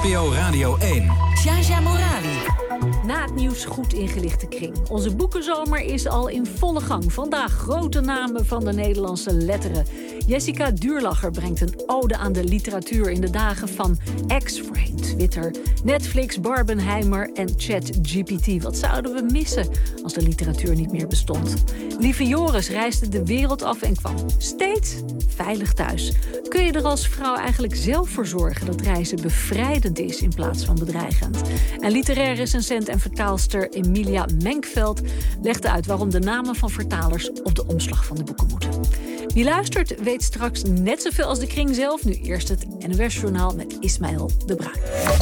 NPO Radio 1. Jaja Morali. Na het nieuws goed ingelichte kring. Onze boekenzomer is al in volle gang. Vandaag grote namen van de Nederlandse letteren. Jessica Duurlacher brengt een ode aan de literatuur in de dagen van X, voorheen Twitter, Netflix, Barbenheimer en ChatGPT. Wat zouden we missen als de literatuur niet meer bestond? Lieve Joris reisde de wereld af en kwam steeds veilig thuis. Kun je er als vrouw eigenlijk zelf voor zorgen dat reizen bevrijdend is in plaats van bedreigend? En literair recensent en vertaalster Emilia Menkveld legde uit waarom de namen van vertalers op de omslag van de boeken moeten. Wie luistert weet straks net zoveel als de kring zelf. Nu eerst het NOS-journaal met Ismaël de Bruin.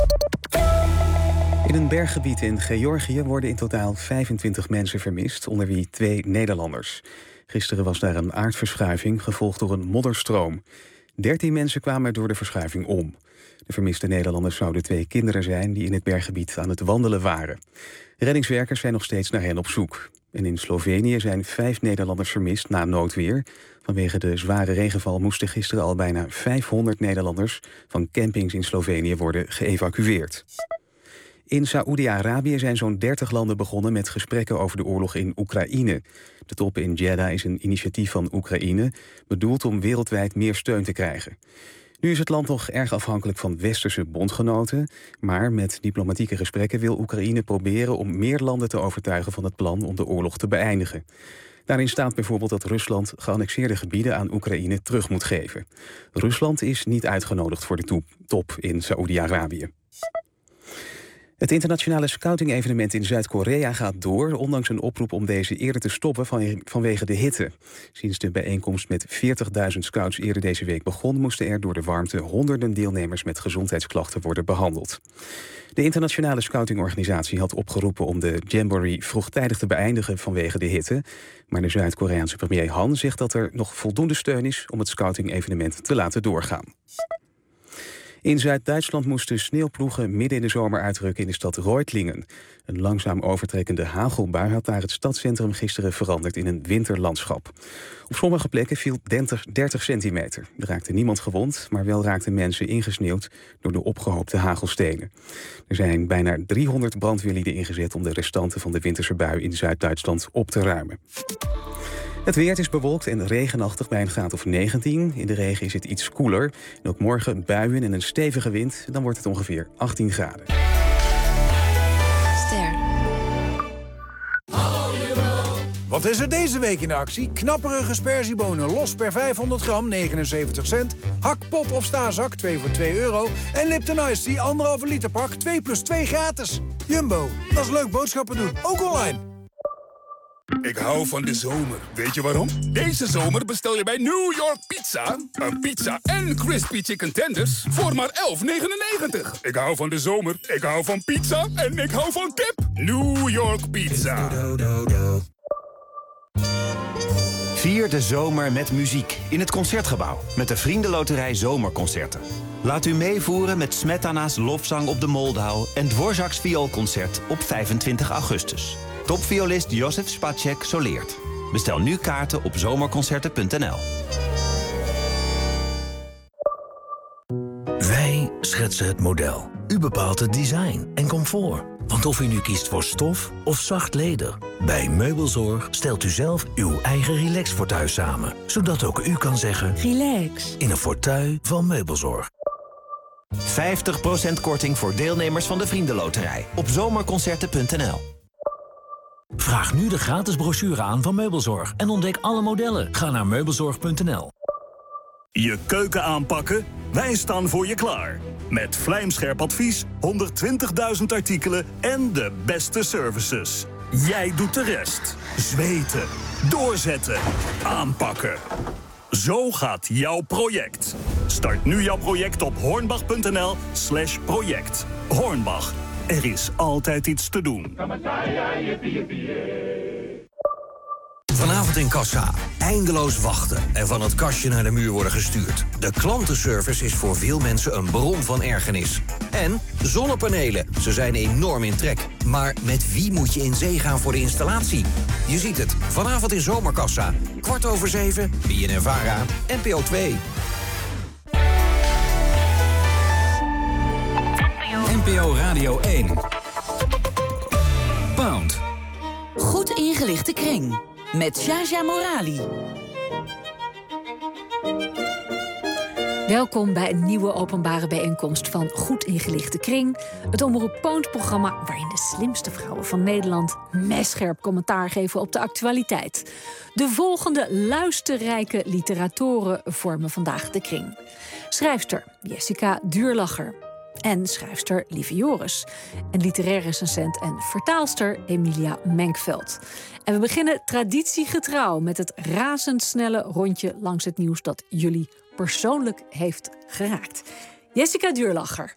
In een berggebied in Georgië worden in totaal 25 mensen vermist, onder wie 2 Nederlanders. Gisteren was daar een aardverschuiving, gevolgd door een modderstroom. 13 mensen kwamen door de verschuiving om. De vermiste Nederlanders zouden 2 kinderen zijn die in het berggebied aan het wandelen waren. Reddingswerkers zijn nog steeds naar hen op zoek. En in Slovenië zijn 5 Nederlanders vermist na noodweer. Vanwege de zware regenval moesten gisteren al bijna 500 Nederlanders van campings in Slovenië worden geëvacueerd. In Saoedi-Arabië zijn zo'n 30 landen begonnen met gesprekken over de oorlog in Oekraïne. De top in Jeddah is een initiatief van Oekraïne, bedoeld om wereldwijd meer steun te krijgen. Nu is het land nog erg afhankelijk van westerse bondgenoten, maar met diplomatieke gesprekken wil Oekraïne proberen om meer landen te overtuigen van het plan om de oorlog te beëindigen. Daarin staat bijvoorbeeld dat Rusland geannexeerde gebieden aan Oekraïne terug moet geven. Rusland is niet uitgenodigd voor de top in Saoedi-Arabië. Het internationale scouting-evenement in Zuid-Korea gaat door, ondanks een oproep om deze eerder te stoppen vanwege de hitte. Sinds de bijeenkomst met 40.000 scouts eerder deze week begon, moesten er door de warmte honderden deelnemers met gezondheidsklachten worden behandeld. De internationale scoutingorganisatie had opgeroepen om de Jamboree vroegtijdig te beëindigen vanwege de hitte. Maar de Zuid-Koreaanse premier Han zegt dat er nog voldoende steun is om het scouting-evenement te laten doorgaan. In Zuid-Duitsland moesten sneeuwploegen midden in de zomer uitrukken in de stad Reutlingen. Een langzaam overtrekkende hagelbui had daar het stadscentrum gisteren veranderd in een winterlandschap. Op sommige plekken viel 30 centimeter. Er raakte niemand gewond, maar wel raakten mensen ingesneeuwd door de opgehoopte hagelstenen. Er zijn bijna 300 brandweerlieden ingezet om de restanten van de winterse bui in Zuid-Duitsland op te ruimen. Het weer is bewolkt en regenachtig bij een graad of 19. In de regen is het iets koeler. En ook morgen buien en een stevige wind. Dan wordt het ongeveer 18 graden. Ster. Wat is er deze week in actie? Knapperige sperziebonen los per 500 gram, 79 cent. Hakpot of staarzak, 2 voor €2. En Lipton Ice Tea, 1,5 liter pak, 2 plus 2 gratis. Jumbo, dat is leuk boodschappen doen, ook online. Ik hou van de zomer. Weet je waarom? Deze zomer bestel je bij New York Pizza een pizza en crispy chicken tenders voor maar €11,99. Ik hou van de zomer, ik hou van pizza en ik hou van kip. New York Pizza. Vier de zomer met muziek in het Concertgebouw met de Vriendenloterij Zomerconcerten. Laat u meevoeren met Smetana's lofzang op de Moldau en Dvorak's vioolconcert op 25 augustus. Topviolist Josef Spacek soleert. Bestel nu kaarten op zomerconcerten.nl. Wij schetsen het model. U bepaalt het design en comfort. Want of u nu kiest voor stof of zacht leder, bij Meubelzorg stelt u zelf uw eigen relax-fauteuil samen. Zodat ook u kan zeggen relax in een fauteuil van Meubelzorg. 50% korting voor deelnemers van de Vriendenloterij op zomerconcerten.nl. Vraag nu de gratis brochure aan van Meubelzorg en ontdek alle modellen. Ga naar meubelzorg.nl. Je keuken aanpakken? Wij staan voor je klaar. Met vlijmscherp advies, 120.000 artikelen en de beste services. Jij doet de rest. Zweten, doorzetten, aanpakken. Zo gaat jouw project. Start nu jouw project op hornbach.nl/project. Hornbach. Er is altijd iets te doen. Vanavond in Kassa. Eindeloos wachten en van het kastje naar de muur worden gestuurd. De klantenservice is voor veel mensen een bron van ergernis. En zonnepanelen. Ze zijn enorm in trek. Maar met wie moet je in zee gaan voor de installatie? Je ziet het. Vanavond in Zomerkassa. 7:15. BNN-Vara. NPO 2. NPO NPO Radio 1. Pound. Goed ingelichte kring. Met Shaja Morali. Welkom bij een nieuwe openbare bijeenkomst van Goed Ingelichte Kring. Het Omroep Poont-programma waarin de slimste vrouwen van Nederland messcherp commentaar geven op de actualiteit. De volgende luisterrijke literatoren vormen vandaag de kring. Schrijfster Jessica Duurlacher en schrijfster Lieve Joris. En literair recensent en vertaalster Emilia Menkveld. En we beginnen traditiegetrouw met het razendsnelle rondje langs het nieuws dat jullie persoonlijk heeft geraakt. Jessica Duurlacher.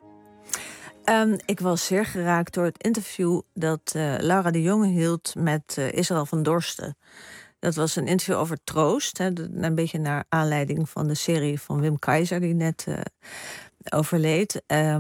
Ik was zeer geraakt door het interview dat Laura de Jonge hield met Israël van Dorsten. Dat was een interview over troost. Een beetje naar aanleiding van de serie van Wim Keizer die net overleed.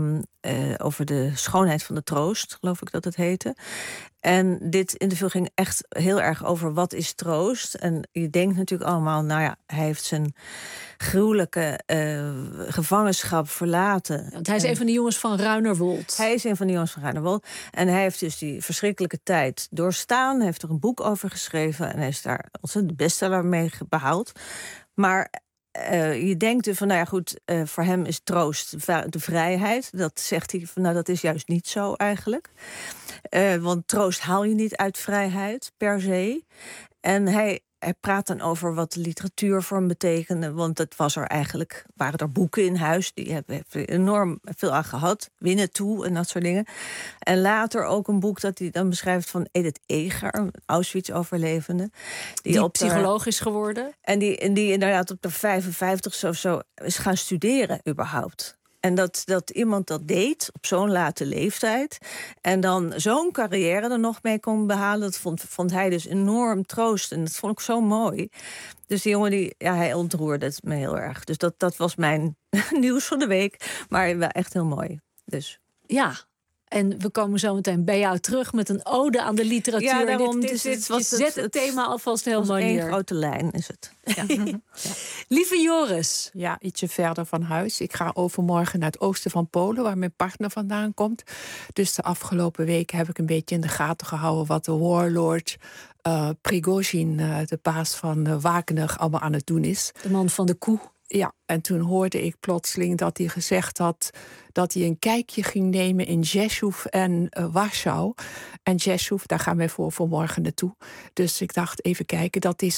Over de schoonheid van de troost, geloof ik dat het heette. En dit interview ging echt heel erg over wat is troost. En je denkt natuurlijk allemaal, nou ja, hij heeft zijn gruwelijke gevangenschap verlaten. Want hij is een van de jongens van Ruinerwold. Hij is een van de jongens van Ruinerwold. En hij heeft dus die verschrikkelijke tijd doorstaan. Hij heeft er een boek over geschreven. En hij is daar ontzettend de bestseller mee behaald. Maar je denkt van, nou ja goed, voor hem is troost de vrijheid. Dat zegt hij van, nou dat is juist niet zo eigenlijk. Want troost haal je niet uit vrijheid, per se. En hij praat dan over wat de literatuur voor hem betekende. Want het was er eigenlijk, waren er boeken in huis. Die hebben enorm veel aan gehad. Winnetou en dat soort dingen. En later ook een boek dat hij dan beschrijft van Edith Eger, een Auschwitz-overlevende. Die psycholoog is geworden. En die inderdaad op de 55 of zo is gaan studeren überhaupt. En dat iemand dat deed op zo'n late leeftijd. En dan zo'n carrière er nog mee kon behalen. Dat vond hij dus enorm troost. En dat vond ik zo mooi. Dus die jongen, hij ontroerde het me heel erg. Dus dat was mijn nieuws van de week. Maar wel echt heel mooi. Dus. Ja. En we komen zo meteen bij jou terug met een ode aan de literatuur. Ja, daarom. Dit zet het thema alvast heel mooi neer. Een grote lijn is het. Ja. Ja. Lieve Joris. Ja, ietsje verder van huis. Ik ga overmorgen naar het oosten van Polen, waar mijn partner vandaan komt. Dus de afgelopen weken heb ik een beetje in de gaten gehouden wat de warlord Prigozhin, de baas van Wagner, allemaal aan het doen is. De man van de koe. Ja, en toen hoorde ik plotseling dat hij gezegd had dat hij een kijkje ging nemen in Rzeszów en Warschau. En Rzeszów, daar gaan wij voor morgen naartoe. Dus ik dacht, even kijken, dat is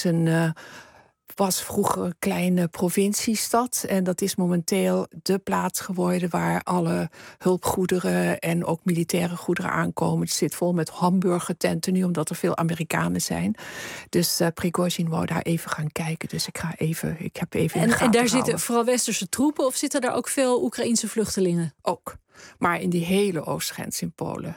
was vroeger een kleine provinciestad. En dat is momenteel de plaats geworden waar alle hulpgoederen en ook militaire goederen aankomen. Het zit vol met hamburgertenten nu, omdat er veel Amerikanen zijn. Dus Prigozhin wou daar even gaan kijken. Dus ik heb even in de gaten En daar gehouden. zitten vooral westerse troepen of zitten daar ook veel Oekraïense vluchtelingen? Ook. Maar in die hele oostgrens in Polen.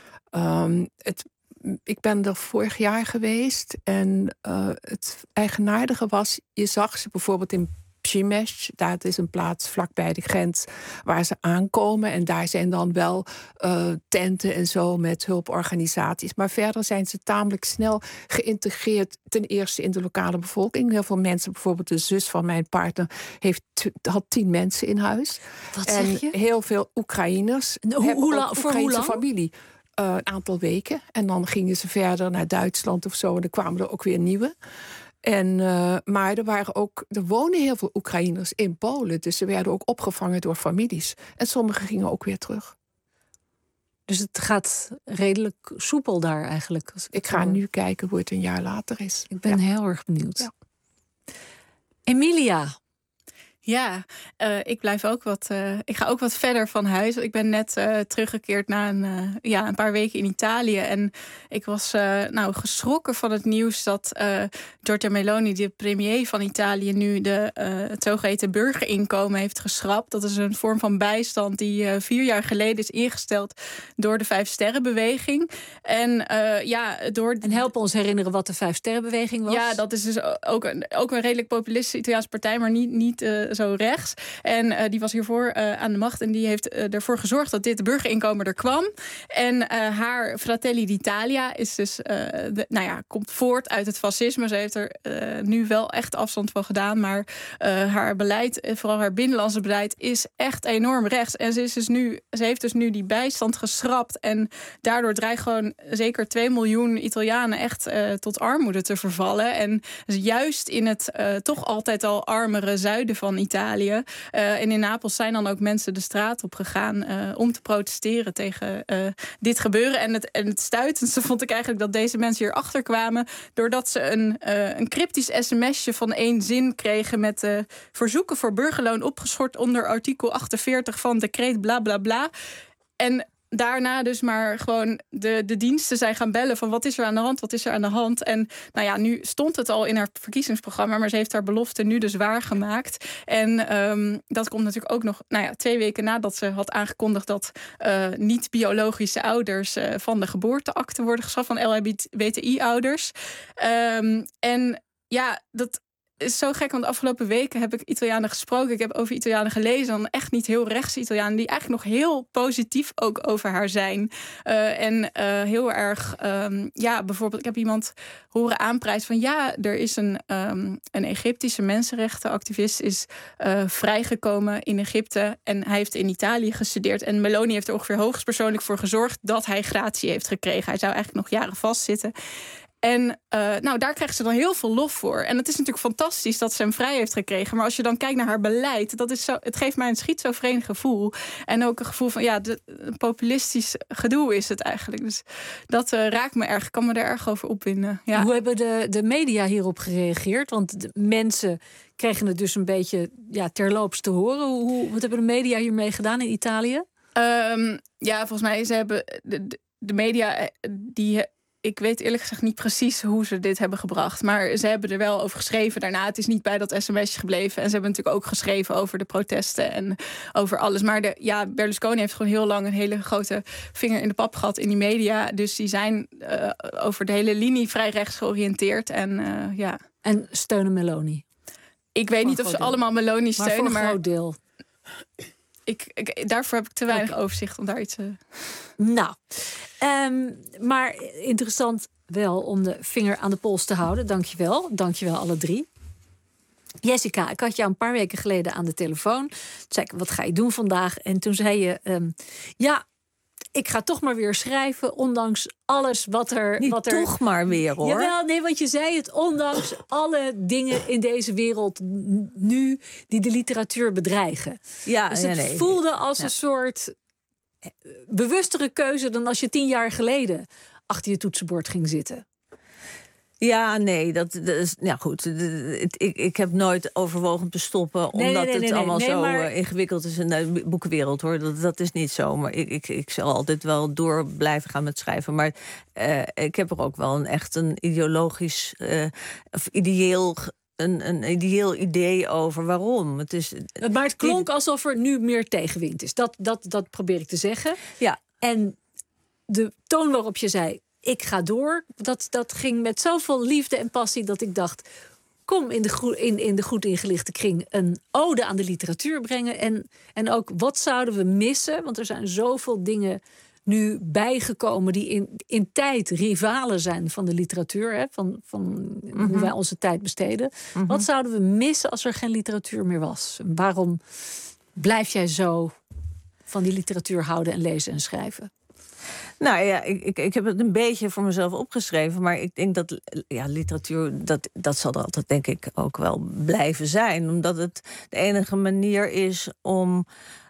Ik ben er vorig jaar geweest en het eigenaardige was, je zag ze bijvoorbeeld in Przemyśl, dat is een plaats vlakbij de grens waar ze aankomen. En daar zijn dan wel tenten en zo met hulporganisaties. Maar verder zijn ze tamelijk snel geïntegreerd, ten eerste in de lokale bevolking. Heel veel mensen, bijvoorbeeld de zus van mijn partner, had 10 mensen in huis. Wat zeg je? En heel veel Oekraïners. Hoe lang? Familie. Een aantal weken. En dan gingen ze verder naar Duitsland of zo. En dan kwamen er ook weer nieuwe. Maar er wonen heel veel Oekraïners in Polen. Dus ze werden ook opgevangen door families. En sommigen gingen ook weer terug. Dus het gaat redelijk soepel daar eigenlijk. Ik ga nu kijken hoe het een jaar later is. Ik ben heel erg benieuwd. Ja. Emilia. Ja, ik ga ook wat verder van huis. Ik ben net teruggekeerd na een paar weken in Italië. En ik was geschrokken van het nieuws dat Giorgia Meloni, de premier van Italië, nu het zogeheten burgerinkomen heeft geschrapt. Dat is een vorm van bijstand die 4 jaar geleden is ingesteld door de 5-sterrenbeweging. En help ons herinneren wat de 5-sterrenbeweging was. Ja, dat is dus ook een redelijk populistische Italiaanse partij, maar niet zo rechts. En die was hiervoor aan de macht. En die heeft ervoor gezorgd dat dit burgerinkomen er kwam. En haar Fratelli d'Italia is dus, komt voort uit het fascisme. Ze heeft er nu wel echt afstand van gedaan. Maar haar beleid, vooral haar binnenlandse beleid, is echt enorm rechts. En ze heeft dus nu die bijstand geschrapt. En daardoor dreigt gewoon zeker 2 miljoen Italianen echt tot armoede te vervallen. En dus juist in het toch altijd al armere zuiden van Italië. En in Napels zijn dan ook mensen de straat op gegaan om te protesteren tegen dit gebeuren. En het stuitendste vond ik eigenlijk dat deze mensen hierachter kwamen doordat ze een cryptisch sms'je van 1 zin kregen met verzoeken voor burgerloon opgeschort onder artikel 48 van decreet bla bla bla. En daarna dus maar gewoon de diensten zijn gaan bellen van wat is er aan de hand. En nu stond het al in haar verkiezingsprogramma, maar ze heeft haar belofte nu dus waargemaakt. En dat komt natuurlijk ook nog 2 weken nadat ze had aangekondigd dat niet-biologische ouders van de geboorteakte worden geschrapt, van LHBTI-ouders. Dat is zo gek, want de afgelopen weken heb ik Italianen gesproken. Ik heb over Italianen gelezen, dan echt niet heel rechts Italianen, die eigenlijk nog heel positief ook over haar zijn. Heel erg, bijvoorbeeld, ik heb iemand horen aanprijzen van er is een Egyptische mensenrechtenactivist is vrijgekomen in Egypte en hij heeft in Italië gestudeerd. En Meloni heeft er ongeveer hoogstpersoonlijk voor gezorgd dat hij gratie heeft gekregen. Hij zou eigenlijk nog jaren vastzitten. En daar krijgt ze dan heel veel lof voor. En het is natuurlijk fantastisch dat ze hem vrij heeft gekregen. Maar als je dan kijkt naar haar beleid, het geeft mij een schizofreen gevoel. En ook een gevoel van, populistisch gedoe is het eigenlijk. Dus dat raakt me erg. Ik kan me er erg over opwinden. Ja. Hoe hebben de media hierop gereageerd? Want de mensen kregen het dus een beetje terloops te horen. Wat hebben de media hiermee gedaan in Italië? Volgens mij, ze hebben de media ik weet eerlijk gezegd niet precies hoe ze dit hebben gebracht. Maar ze hebben er wel over geschreven daarna. Het is niet bij dat sms'je gebleven. En ze hebben natuurlijk ook geschreven over de protesten en over alles. Maar Berlusconi heeft gewoon heel lang een hele grote vinger in de pap gehad in die media. Dus die zijn over de hele linie vrij rechts georiënteerd. En steunen Meloni? Ik weet niet of ze allemaal Meloni steunen. Maar voor een groot deel. Daarvoor heb ik te weinig overzicht om daar iets te... Maar interessant wel om de vinger aan de pols te houden. Dankjewel alle 3. Jessica, ik had jou een paar weken geleden aan de telefoon. Toen zei ik, wat ga je doen vandaag? En toen zei je, ik ga toch maar weer schrijven, ondanks alles wat er... Toch maar weer, hoor. Jawel, nee, want je zei het, ondanks alle dingen in deze wereld nu die de literatuur bedreigen. Dus het voelde als een soort bewustere keuze dan als je 10 jaar geleden achter je toetsenbord ging zitten. Ja, nee, dat is... goed. Ik heb nooit overwogen te stoppen, omdat het allemaal zo ingewikkeld is in de boekenwereld, hoor. Dat is niet zo, maar ik zal altijd wel door blijven gaan met schrijven. Maar ik heb er ook wel een ideologisch of ideeel... Een ideeel idee over waarom. Maar het klonk alsof er nu meer tegenwind is. Dat probeer ik te zeggen. Ja. En de toon waarop je zei, ik ga door, dat ging met zoveel liefde en passie dat ik dacht, kom in de goed ingelichte kring een ode aan de literatuur brengen. En ook, wat zouden we missen? Want er zijn zoveel dingen nu bijgekomen die in tijd rivalen zijn van de literatuur, hè, van hoe wij onze tijd besteden. Wat zouden we missen als er geen literatuur meer was? Waarom blijf jij zo van die literatuur houden en lezen en schrijven? Nou ja, ik heb het een beetje voor mezelf opgeschreven, maar ik denk dat literatuur, dat zal er altijd denk ik ook wel blijven zijn, omdat het de enige manier is om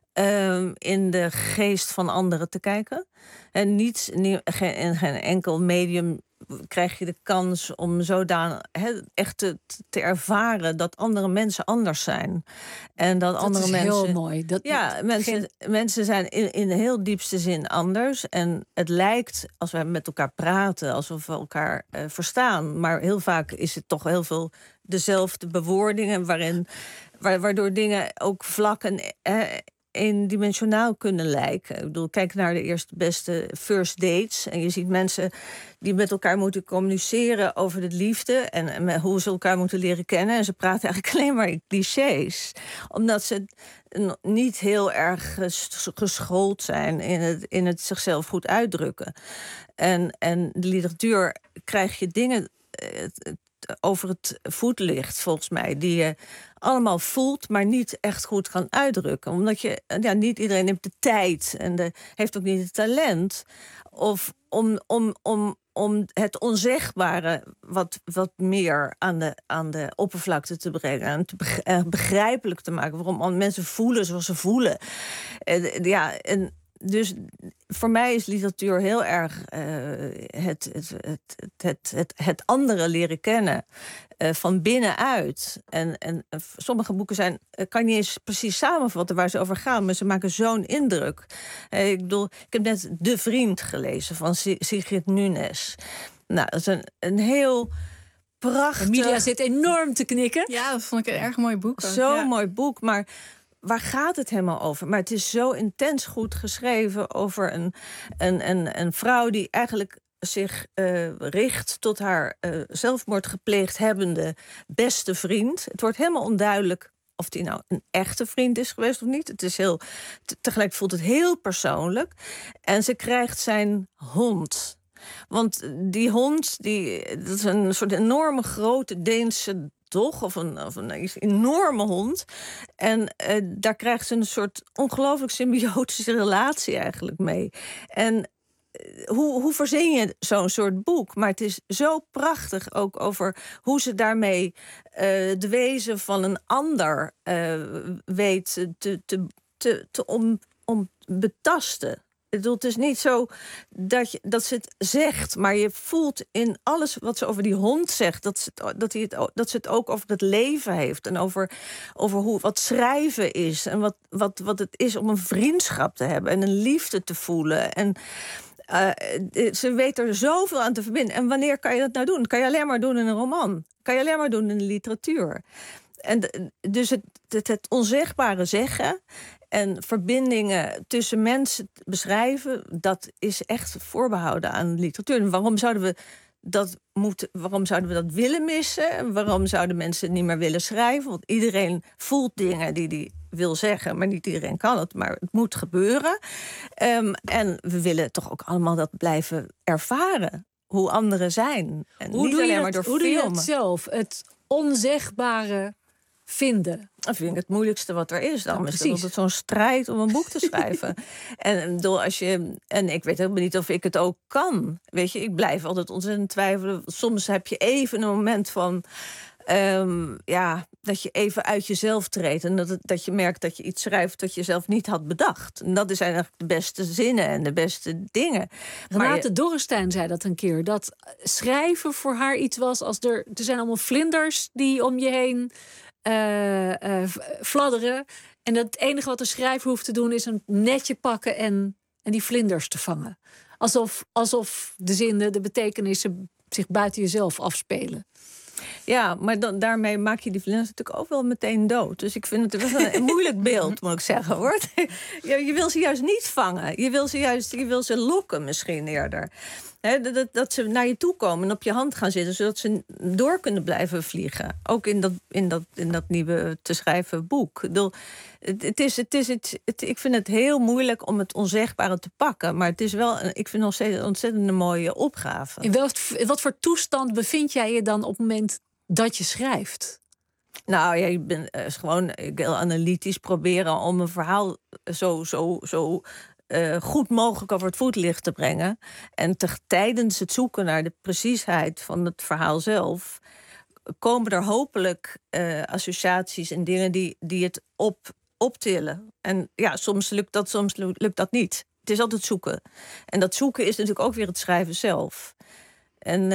in de geest van anderen te kijken. En in geen enkel medium krijg je de kans om zodanig echt te ervaren dat andere mensen anders zijn. En dat andere mensen... heel mooi. Mensen zijn in de heel diepste zin anders. En het lijkt, als we met elkaar praten, alsof we elkaar verstaan. Maar heel vaak is het toch heel veel dezelfde bewoordingen, waardoor dingen ook vlak en eendimensionaal kunnen lijken. Ik bedoel, kijk naar de eerste beste first dates. En je ziet mensen die met elkaar moeten communiceren over de liefde en hoe ze elkaar moeten leren kennen. En ze praten eigenlijk alleen maar in clichés. Omdat ze niet heel erg geschoold zijn in het zichzelf goed uitdrukken. En de literatuur krijg je dingen over het voetlicht, volgens mij, die je allemaal voelt, maar niet echt goed kan uitdrukken. Omdat niet iedereen neemt de tijd en heeft ook niet het talent of om het onzegbare wat meer aan de oppervlakte te brengen en begrijpelijk te maken waarom mensen voelen zoals ze voelen. Dus voor mij is literatuur heel erg het andere leren kennen van binnenuit. En sommige boeken kan je niet eens precies samenvatten waar ze over gaan, maar ze maken zo'n indruk. Ik heb net De Vriend gelezen van Sigrid Nunes. Nou, dat is een heel prachtig... Emilia zit enorm te knikken. Ja, dat vond ik een erg mooi boek. Zo'n mooi boek, maar waar gaat het helemaal over? Maar het is zo intens goed geschreven over een vrouw die eigenlijk zich richt tot haar zelfmoord gepleegd hebbende beste vriend. Het wordt helemaal onduidelijk of die nou een echte vriend is geweest of niet. Het is tegelijk voelt het heel persoonlijk. En ze krijgt zijn hond. Want die hond, dat is een soort enorme grote Deense dog of een enorme hond. En daar krijgt ze een soort ongelooflijk symbiotische relatie eigenlijk mee. En hoe verzin je zo'n soort boek? Maar het is zo prachtig ook over hoe ze daarmee de wezen van een ander weet te betasten. Ik bedoel, het is niet zo dat ze het zegt, maar je voelt in alles wat ze over die hond zegt, dat ze het ook over het leven heeft en over wat schrijven is en wat het is om een vriendschap te hebben en een liefde te voelen. En ze weet er zoveel aan te verbinden. En wanneer kan je dat nou doen? Dat kan je alleen maar doen in een roman. Kan je alleen maar doen in de literatuur. En dus het onzegbare zeggen en verbindingen tussen mensen beschrijven, dat is echt voorbehouden aan de literatuur. En waarom zouden we dat willen missen? Waarom zouden mensen niet meer willen schrijven? Want iedereen voelt dingen die wil zeggen, maar niet iedereen kan het. Maar het moet gebeuren. En we willen toch ook allemaal dat blijven ervaren. Hoe anderen zijn. En hoe niet alleen maar door filmen. Hoe doe je het zelf? Het onzegbare vinden. Dat vind ik het moeilijkste wat er is. Daarom is het altijd zo'n strijd om een boek te schrijven. En ik weet helemaal niet of ik het ook kan. Weet je, ik blijf altijd ontzettend twijfelen. Soms heb je even een moment van dat je even uit jezelf treedt. En dat je merkt dat je iets schrijft dat je zelf niet had bedacht. En dat zijn eigenlijk de beste zinnen en de beste dingen. Renate Dorrestein zei dat een keer. Dat schrijven voor haar iets was als er zijn allemaal vlinders die om je heen fladderen. En dat het enige wat de schrijver hoeft te doen is een netje pakken en die vlinders te vangen. Alsof de zinnen, de betekenissen zich buiten jezelf afspelen. Ja, maar daarmee maak je die vlinders natuurlijk ook wel meteen dood. Dus ik vind het wel een moeilijk beeld, moet ik zeggen, hoor. Je wil ze juist niet vangen. Je wil ze lokken misschien eerder. Dat ze naar je toe komen en op je hand gaan zitten, zodat ze door kunnen blijven vliegen. Ook in dat nieuwe te schrijven boek. Ik vind het heel moeilijk om het onzegbare te pakken. Maar het is wel, ik vind nog steeds een ontzettend mooie opgave. In wat voor toestand bevind jij je dan op het moment dat je schrijft? Nou ja, ik ben gewoon heel analytisch proberen om een verhaal zo goed mogelijk over het voetlicht te brengen. En tijdens het zoeken naar de preciesheid van het verhaal zelf komen er hopelijk associaties en dingen die het optillen. En ja, soms lukt dat niet. Het is altijd zoeken. En dat zoeken is natuurlijk ook weer het schrijven zelf. En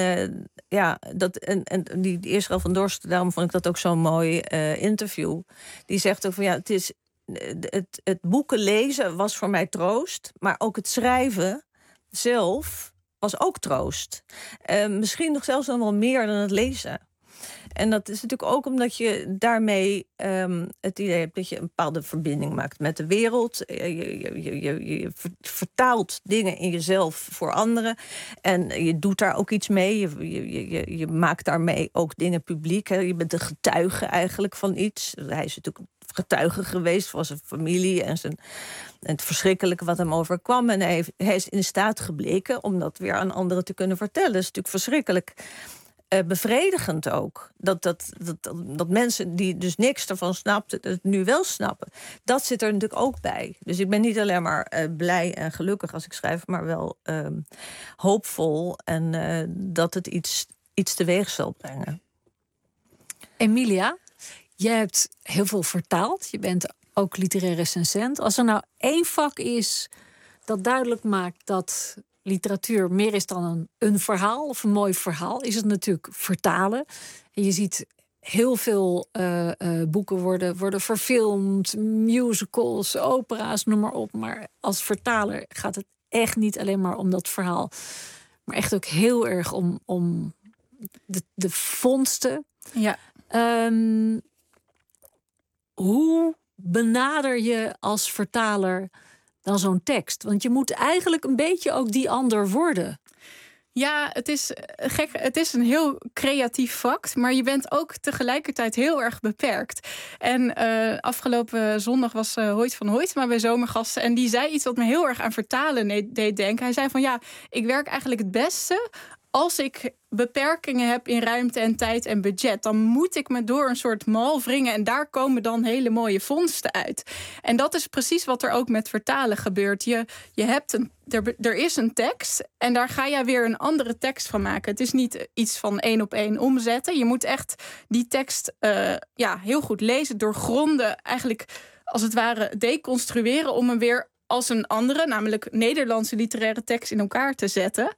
die Israël van Dorst, daarom vond ik dat ook zo'n mooi interview. Die zegt ook van het is het boeken lezen was voor mij troost, maar ook het schrijven zelf was ook troost. Misschien nog zelfs dan wel meer dan het lezen. En dat is natuurlijk ook omdat je daarmee het idee hebt dat je een bepaalde verbinding maakt met de wereld. Je vertaalt dingen in jezelf voor anderen. En je doet daar ook iets mee. Je maakt daarmee ook dingen publiek. Hè. Je bent een getuige eigenlijk van iets. Hij is natuurlijk getuige geweest van zijn familie en het verschrikkelijke wat hem overkwam. En hij is in staat gebleken om dat weer aan anderen te kunnen vertellen. Dat is natuurlijk verschrikkelijk bevredigend ook. Dat mensen die dus niks ervan snapten, het nu wel snappen. Dat zit er natuurlijk ook bij. Dus ik ben niet alleen maar blij en gelukkig als ik schrijf, maar wel hoopvol en dat het iets teweeg zal brengen. Emilia, je hebt heel veel vertaald. Je bent ook literair recensent. Als er nou één vak is dat duidelijk maakt dat literatuur meer is dan een verhaal of een mooi verhaal, is het natuurlijk vertalen. En je ziet heel veel boeken worden verfilmd, musicals, opera's, noem maar op. Maar als vertaler gaat het echt niet alleen maar om dat verhaal, maar echt ook heel erg om de vondsten. Ja. Hoe benader je als vertaler dan zo'n tekst? Want je moet eigenlijk een beetje ook die ander worden. Ja, het is gek. Het is een heel creatief vak, maar je bent ook tegelijkertijd heel erg beperkt. En afgelopen zondag was Hoyt van Hoytema bij Zomergasten en die zei iets wat me heel erg aan vertalen deed denken. Hij zei van ja, ik werk eigenlijk het beste als ik beperkingen heb in ruimte en tijd en budget, dan moet ik me door een soort mal wringen en daar komen dan hele mooie vondsten uit. En dat is precies wat er ook met vertalen gebeurt. Je hebt er is een tekst en daar ga je weer een andere tekst van maken. Het is niet iets van 1 op 1 omzetten. Je moet echt die tekst heel goed lezen, doorgronden, eigenlijk als het ware deconstrueren om hem weer als een andere, namelijk Nederlandse literaire tekst in elkaar te zetten.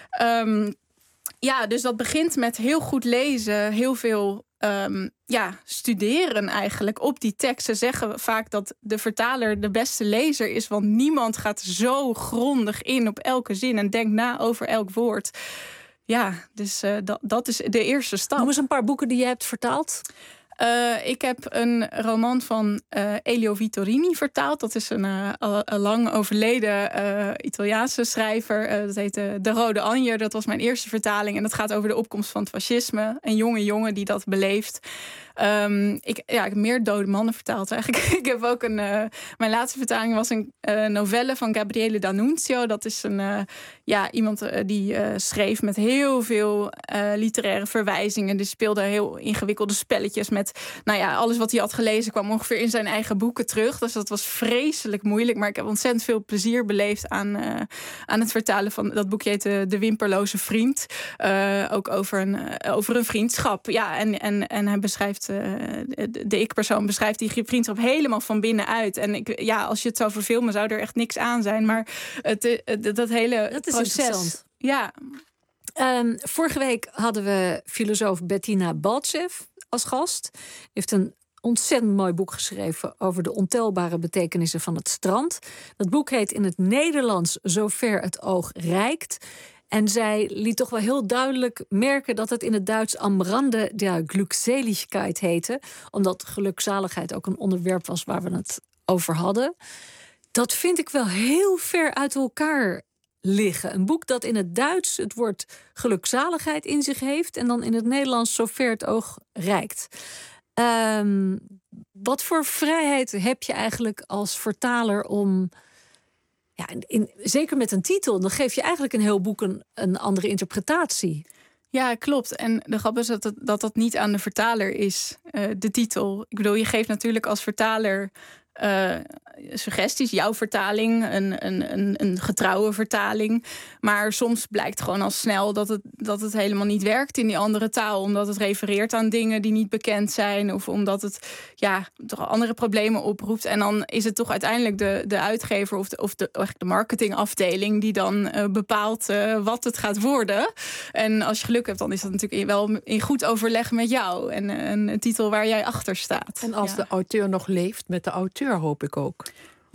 Dus dat begint met heel goed lezen, heel veel studeren eigenlijk op die tekst. Ze zeggen vaak dat de vertaler de beste lezer is, want niemand gaat zo grondig in op elke zin en denkt na over elk woord. Ja, dus dat is de eerste stap. Noem eens een paar boeken die je hebt vertaald. Ik heb een roman van Elio Vittorini vertaald. Dat is een lang overleden Italiaanse schrijver. Dat heet De Rode Anje. Dat was mijn eerste vertaling. En dat gaat over de opkomst van het fascisme. Een jonge jongen die dat beleeft. Ik heb meer dode mannen vertaald eigenlijk. Ik heb ook mijn laatste vertaling was een novelle van Gabriele D'Annunzio. Dat is iemand die schreef met heel veel literaire verwijzingen. Die speelde heel ingewikkelde spelletjes met alles wat hij had gelezen kwam ongeveer in zijn eigen boeken terug. Dus dat was vreselijk moeilijk. Maar ik heb ontzettend veel plezier beleefd aan het vertalen van dat boekje heet De Wimperloze Vriend. Ook over een vriendschap. Ja, en hij beschrijft de ik-persoon beschrijft die vriendschap helemaal van binnenuit. En als je het zou verfilmen, zou er echt niks aan zijn. Maar dat hele proces. Ja. Vorige week hadden we filosoof Bettina Baltzev als gast. Die heeft een ontzettend mooi boek geschreven over de ontelbare betekenissen van het strand. Dat boek heet in het Nederlands Zover het oog reikt. En zij liet toch wel heel duidelijk merken dat het in het Duits Am Rande der Glückseligkeit heette. Omdat gelukzaligheid ook een onderwerp was waar we het over hadden. Dat vind ik wel heel ver uit elkaar liggen. Een boek dat in het Duits het woord gelukzaligheid in zich heeft en dan in het Nederlands zover het oog reikt. Wat voor vrijheid heb je eigenlijk als vertaler om... zeker met een titel, dan geef je eigenlijk een heel boek een andere interpretatie. Ja, klopt. En de grap is dat niet aan de vertaler is, de titel. Ik bedoel, je geeft natuurlijk als vertaler suggesties, jouw vertaling, een getrouwe vertaling. Maar soms blijkt gewoon al snel dat het helemaal niet werkt in die andere taal. Omdat het refereert aan dingen die niet bekend zijn. Of omdat het toch andere problemen oproept. En dan is het toch uiteindelijk de uitgever of de marketingafdeling die dan bepaalt wat het gaat worden. En als je geluk hebt, dan is dat natuurlijk wel in goed overleg met jou. En een titel waar jij achter staat. En als de auteur nog leeft, met de auteur hoop ik ook.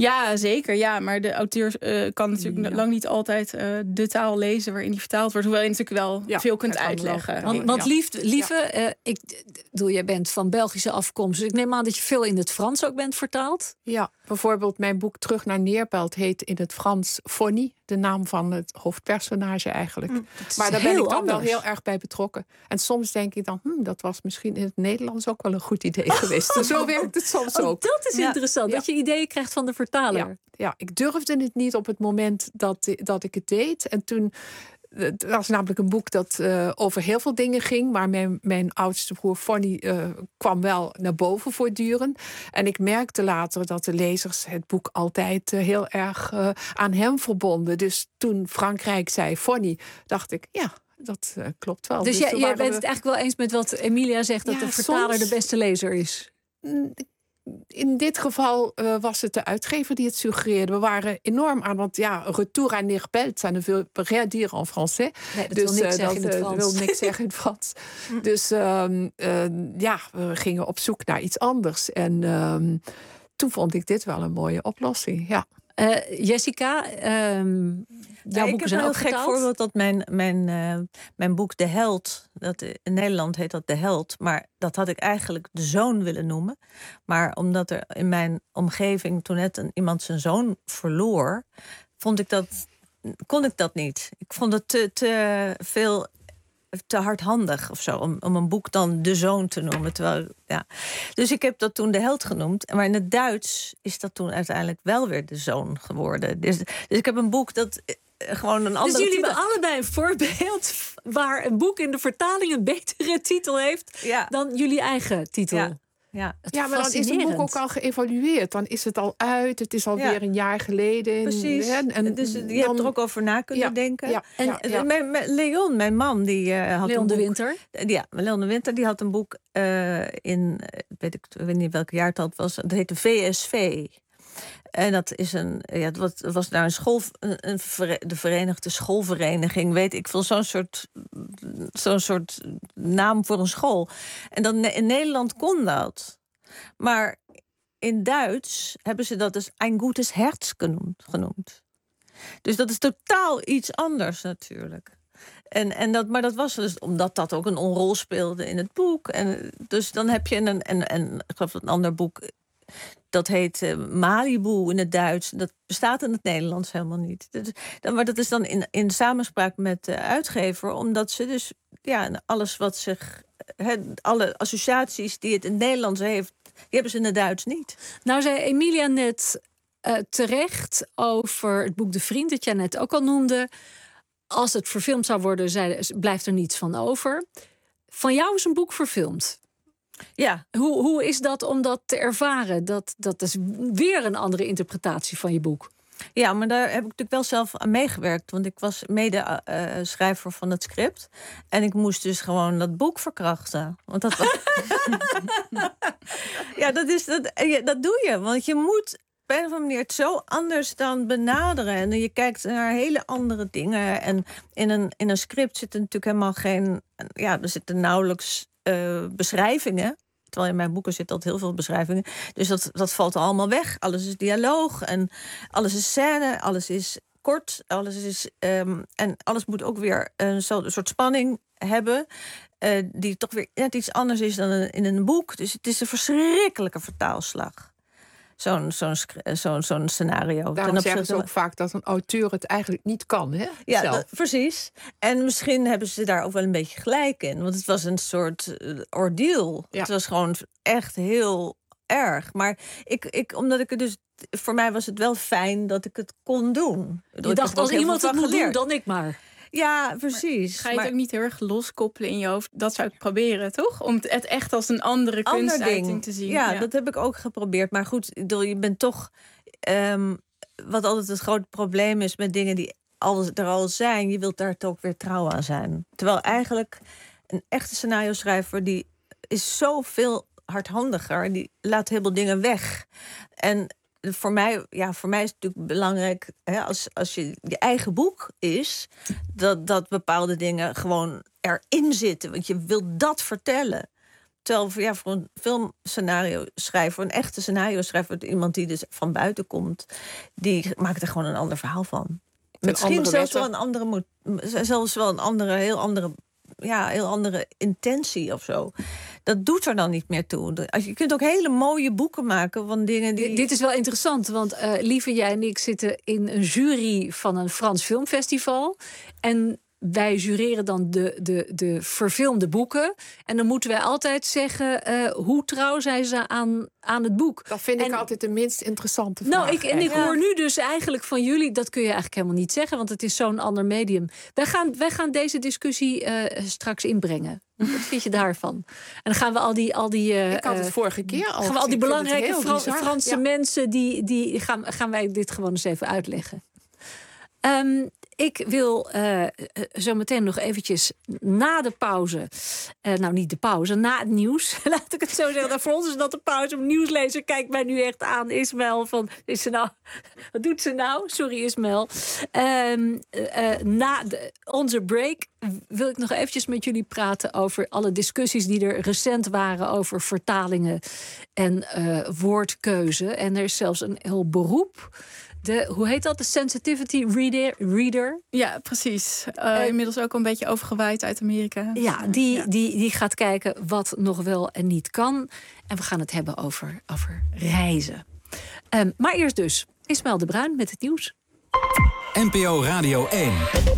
Ja, zeker. Ja, maar de auteur kan natuurlijk lang niet altijd de taal lezen waarin die vertaald wordt. Hoewel je natuurlijk wel veel kunt uitleggen. Want Lieve, jij bent van Belgische afkomst. Dus ik neem aan dat je veel in het Frans ook bent vertaald. Ja, bijvoorbeeld mijn boek Terug naar Neerpelt heet in het Frans Fonny. De naam van het hoofdpersonage eigenlijk. Maar daar ben ik dan wel heel erg bij betrokken. En soms denk ik dan, dat was misschien in het Nederlands ook wel een goed idee geweest. Dus zo werkt het soms ook. Dat is interessant, dat je ideeën krijgt van de vertaler. Ja, ik durfde het niet op het moment dat ik het deed. En toen... Het was namelijk een boek dat over heel veel dingen ging. Maar mijn oudste broer Fonny kwam wel naar boven voortdurend. En ik merkte later dat de lezers het boek altijd heel erg aan hem verbonden. Dus toen Frankrijk zei Fonny, dacht ik, ja, dat klopt wel. Dus jij bent het eigenlijk wel eens met wat Emilia zegt, dat de vertaler de beste lezer is? In dit geval was het de uitgever die het suggereerde. We waren enorm aan, want retour à Neerpelt, ça ne veut rien dire en français. Nee, dat wil niks zeggen in het Frans. Wil niks zeggen in het Frans. Dus we gingen op zoek naar iets anders. En toen vond ik dit wel een mooie oplossing, ja. Jessica, jouw boeken zijn ook vertaald. Ik heb een heel gek voorbeeld dat mijn boek De Held, dat in Nederland heet dat De Held, maar dat had ik eigenlijk De Zoon willen noemen. Maar omdat er in mijn omgeving toen net iemand zijn zoon verloor, kon ik dat niet. Ik vond het te hardhandig of zo, om een boek dan De Zoon te noemen. Dus ik heb dat toen De Held genoemd. Maar in het Duits is dat toen uiteindelijk wel weer De Zoon geworden. Dus ik heb een boek dat gewoon een andere Dus jullie titel... hebben allebei een voorbeeld waar een boek in de vertaling een betere titel heeft dan jullie eigen titel. Ja, maar dan is het boek ook al geëvalueerd. Dan is het al uit. Het is alweer een jaar geleden. Precies. En dus je hebt er ook over na kunnen denken. Leon, mijn man, die had Leon een de boek. Winter. Ja, Leon de Winter, die had een boek ik weet niet welk jaartal het was. Dat heette VSV. En dat is het was nou een school, de Verenigde Schoolvereniging, weet ik veel, zo'n soort naam voor een school. En dan in Nederland kon dat. Maar in Duits hebben ze dat dus ein gutes Herz genoemd. Dus dat is totaal iets anders natuurlijk. Maar dat was dus omdat dat ook een rol speelde in het boek. En dus dan heb je ik geloof dat een ander boek, dat heet Malibu in het Duits. Dat bestaat in het Nederlands helemaal niet. Maar dat is dan in samenspraak met de uitgever, omdat ze dus alles wat zich... alle associaties die het in het Nederlands heeft, die hebben ze in het Duits niet. Nou zei Emilia net terecht over het boek De Vriend, dat jij net ook al noemde. Als het verfilmd zou worden, blijft er niets van over. Van jou is een boek verfilmd. Ja. Hoe is dat om dat te ervaren? Dat is weer een andere interpretatie van je boek. Ja, maar daar heb ik natuurlijk wel zelf aan meegewerkt. Want ik was mede-schrijver van het script. En ik moest dus gewoon dat boek verkrachten. Want dat was... dat doe je. Want je moet op een of andere manier het zo anders dan benaderen. En je kijkt naar hele andere dingen. En in een script zit er natuurlijk helemaal geen... er zitten nauwelijks beschrijvingen. Terwijl in mijn boeken zit altijd heel veel beschrijvingen. Dus dat valt allemaal weg. Alles is dialoog en alles is scène, alles is kort, alles is... en alles moet ook weer een soort spanning hebben, die toch weer net iets anders is dan in een boek. Dus het is een verschrikkelijke vertaalslag. Zo'n scenario. Daarom zeggen ze ook vaak dat een auteur het eigenlijk niet kan, hè? Ja, precies. En misschien hebben ze daar ook wel een beetje gelijk in. Want het was een soort ordeal. Ja. Het was gewoon echt heel erg. Maar omdat ik het dus... Voor mij was het wel fijn dat ik het kon doen. Je dacht, als iemand het moet doen, dan ik maar. Ja, precies. Ga je het ook niet heel erg loskoppelen in je hoofd? Dat zou ik proberen, toch? Om het echt als een andere kunstuiting te zien. Ja, dat heb ik ook geprobeerd. Maar goed, je bent toch... wat altijd het grote probleem is met dingen die er al zijn... je wilt daar toch weer trouw aan zijn. Terwijl eigenlijk een echte scenario-schrijver... die is zoveel hardhandiger. Die laat heel veel dingen weg. En... Voor mij is het natuurlijk belangrijk, als je eigen boek is, dat bepaalde dingen gewoon erin zitten. Want je wilt dat vertellen. Terwijl voor een filmscenario schrijver, een echte scenario schrijver, iemand die dus van buiten komt, die maakt er gewoon een ander verhaal van. Misschien zelfs wel een heel andere intentie of zo. Dat doet er dan niet meer toe. Je kunt ook hele mooie boeken maken van dingen die... Dit is wel interessant, want Lieve, jij en ik zitten in een jury van een Frans filmfestival. En wij jureren dan de verfilmde boeken. En dan moeten wij altijd zeggen hoe trouw zijn ze aan het boek. Dat vind ik altijd de minst interessante vraag. Nou, ik hoor nu dus eigenlijk van jullie, dat kun je eigenlijk helemaal niet zeggen, want het is zo'n ander medium. Wij gaan deze discussie straks inbrengen. Wat vind je daarvan? En dan gaan we al die ik had het vorige keer al. Gaan we al die belangrijke Franse mensen die gaan wij dit gewoon eens even uitleggen. Ik wil zo meteen nog eventjes na de pauze... niet de pauze, na het nieuws. Laat ik het zo zeggen. Voor ons is dat de pauze. Een nieuwslezer kijkt mij nu echt aan. Ismaël van... wat doet ze nou? Sorry, Ismaël. Na onze break wil ik nog eventjes met jullie praten over alle discussies die er recent waren over vertalingen en woordkeuze. En er is zelfs een heel beroep... hoe heet dat? De sensitivity reader? Ja, precies. Inmiddels ook een beetje overgewaaid uit Amerika. Ja, die gaat kijken wat nog wel en niet kan. En we gaan het hebben over reizen. Maar eerst dus Ismaël de Bruin met het nieuws. NPO Radio 1.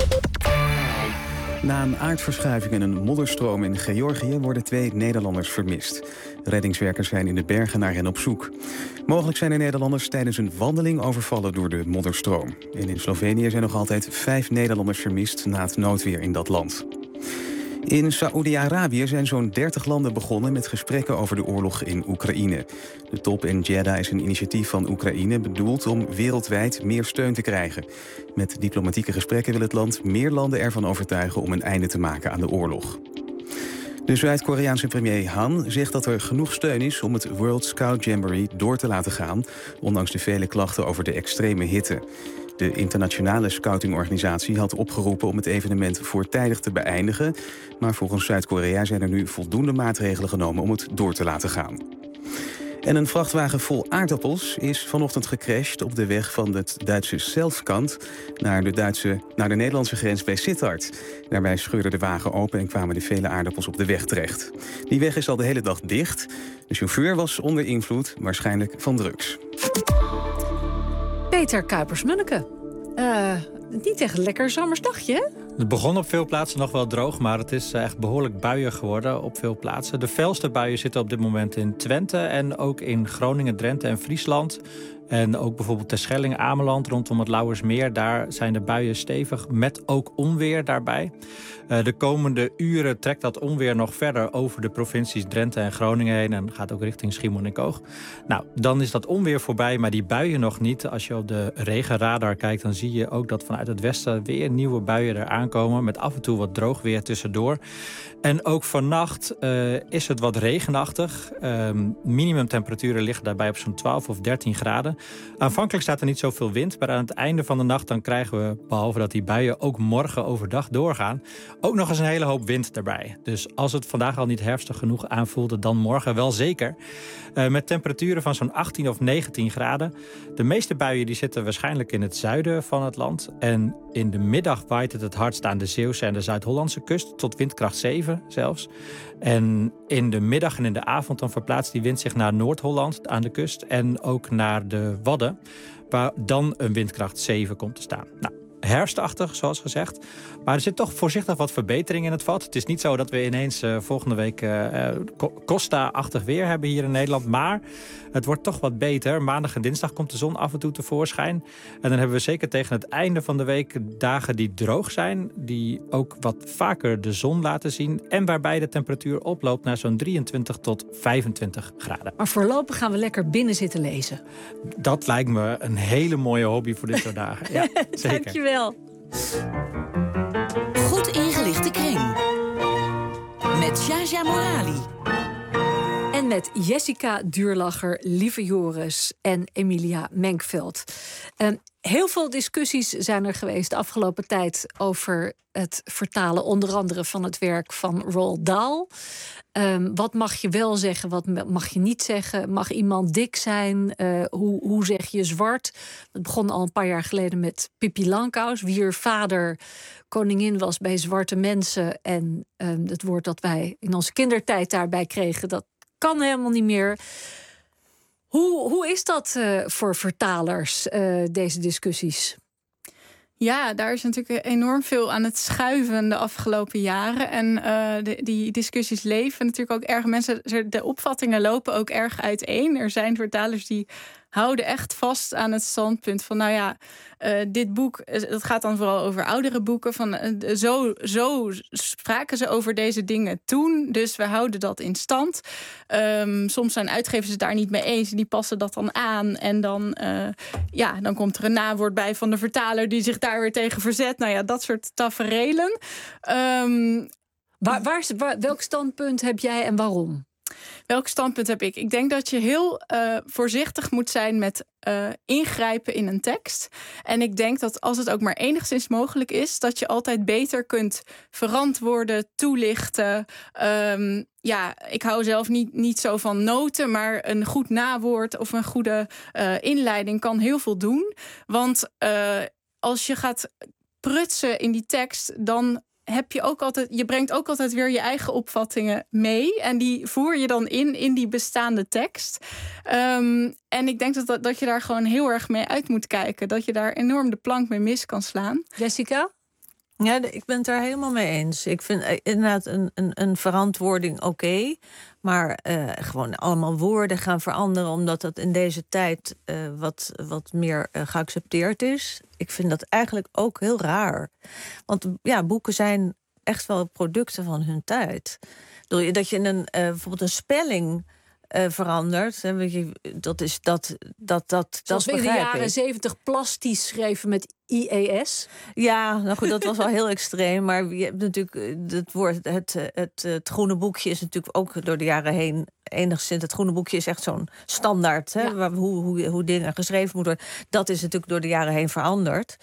Na een aardverschuiving en een modderstroom in Georgië worden 2 Nederlanders vermist. Reddingswerkers zijn in de bergen naar hen op zoek. Mogelijk zijn de Nederlanders tijdens een wandeling overvallen door de modderstroom. En in Slovenië zijn nog altijd 5 Nederlanders vermist na het noodweer in dat land. In Saoedi-Arabië zijn zo'n 30 landen begonnen met gesprekken over de oorlog in Oekraïne. De top in Jeddah is een initiatief van Oekraïne bedoeld om wereldwijd meer steun te krijgen. Met diplomatieke gesprekken wil het land meer landen ervan overtuigen om een einde te maken aan de oorlog. De Zuid-Koreaanse premier Han zegt dat er genoeg steun is om het World Scout Jamboree door te laten gaan, ondanks de vele klachten over de extreme hitte. De internationale scoutingorganisatie had opgeroepen om het evenement voortijdig te beëindigen, maar volgens Zuid-Korea zijn er nu voldoende maatregelen genomen om het door te laten gaan. En een vrachtwagen vol aardappels is vanochtend gecrashed op de weg van het Duitse Selfkant naar de Nederlandse grens bij Sittard. Daarbij scheurde de wagen open en kwamen de vele aardappels op de weg terecht. Die weg is al de hele dag dicht. De chauffeur was onder invloed, waarschijnlijk van drugs. Peter Kuipers-Munneke. Niet echt een lekker zomersdagje, hè? Het begon op veel plaatsen nog wel droog, maar het is echt behoorlijk buiig geworden op veel plaatsen. De felste buien zitten op dit moment in Twente en ook in Groningen, Drenthe en Friesland. En ook bijvoorbeeld Terschelling, Ameland, rondom het Lauwersmeer. Daar zijn de buien stevig, met ook onweer daarbij. De komende uren trekt dat onweer nog verder over de provincies Drenthe en Groningen heen en gaat ook richting Schiermonnikoog. Nou, dan is dat onweer voorbij, maar die buien nog niet. Als je op de regenradar kijkt, dan zie je ook dat vanuit het westen weer nieuwe buien er aankomen, met af en toe wat droog weer tussendoor. En ook vannacht is het wat regenachtig. Minimumtemperaturen liggen daarbij op zo'n 12 of 13 graden. Aanvankelijk staat er niet zoveel wind, maar aan het einde van de nacht dan krijgen we, behalve dat die buien ook morgen overdag doorgaan, ook nog eens een hele hoop wind daarbij. Dus als het vandaag al niet herfstig genoeg aanvoelde, dan morgen wel zeker. Met temperaturen van zo'n 18 of 19 graden. De meeste buien die zitten waarschijnlijk in het zuiden van het land. En in de middag waait het hardst aan de Zeeuwse en de Zuid-Hollandse kust, tot windkracht 7 zelfs. En in de middag en in de avond dan verplaatst die wind zich naar Noord-Holland aan de kust en ook naar de Wadden, waar dan een windkracht 7 komt te staan. Nou, herfstachtig, zoals gezegd. Maar er zit toch voorzichtig wat verbetering in het vat. Het is niet zo dat we ineens volgende week Costa-achtig weer hebben hier in Nederland. Maar het wordt toch wat beter. Maandag en dinsdag komt de zon af en toe tevoorschijn. En dan hebben we zeker tegen het einde van de week dagen die droog zijn, die ook wat vaker de zon laten zien en waarbij de temperatuur oploopt naar zo'n 23 tot 25 graden. Maar voorlopig gaan we lekker binnen zitten lezen. Dat lijkt me een hele mooie hobby voor dit soort dagen. Ja, zeker. Dankjewel. Goed ingelichte kring. Met Jaja Morali. En met Jessica Duurlacher, Lieve Joris en Emilia Menkveld. Heel veel discussies zijn er geweest de afgelopen tijd over het vertalen, onder andere van het werk van Roald Dahl. Wat mag je wel zeggen, wat mag je niet zeggen? Mag iemand dik zijn? Hoe zeg je zwart? Het begon al een paar jaar geleden met Pippi Langkous, wier vader koningin was bij zwarte mensen. En het woord dat wij in onze kindertijd daarbij kregen, dat kan helemaal niet meer. Hoe is dat voor vertalers, deze discussies? Ja, daar is natuurlijk enorm veel aan het schuiven de afgelopen jaren. En die discussies leven natuurlijk ook erg. De opvattingen lopen ook erg uiteen. Er zijn vertalers die houden echt vast aan het standpunt van... dit boek, dat gaat dan vooral over oudere boeken. Zo spraken ze over deze dingen toen. Dus we houden dat in stand. Soms zijn uitgevers het daar niet mee eens. Die passen dat dan aan. En dan komt er een nawoord bij van de vertaler die zich daar weer tegen verzet. Dat soort taferelen. Welk standpunt heb jij en waarom? Welk standpunt heb ik? Ik denk dat je heel voorzichtig moet zijn met ingrijpen in een tekst. En ik denk dat als het ook maar enigszins mogelijk is, dat je altijd beter kunt verantwoorden, toelichten. Ik hou zelf niet zo van noten, maar een goed nawoord of een goede inleiding kan heel veel doen. Want als je gaat prutsen in die tekst, dan je brengt ook altijd weer je eigen opvattingen mee. En die voer je dan in die bestaande tekst. En ik denk dat je daar gewoon heel erg mee uit moet kijken. Dat je daar enorm de plank mee mis kan slaan. Jessica? Ja, ik ben het daar helemaal mee eens. Ik vind inderdaad een verantwoording oké. Maar gewoon allemaal woorden gaan veranderen, omdat dat in deze tijd wat meer geaccepteerd is. Ik vind dat eigenlijk ook heel raar. Want boeken zijn echt wel producten van hun tijd. Dat je bijvoorbeeld een spelling verandert. Dat is dat zoals we in de jaren 70 plastisch schreven met IES. Ja, nou goed, dat was wel heel extreem. Maar je hebt natuurlijk het woord, het groene boekje is natuurlijk ook door de jaren heen enigszins. Het groene boekje is echt zo'n standaard, hoe dingen geschreven moeten worden. Dat is natuurlijk door de jaren heen veranderd.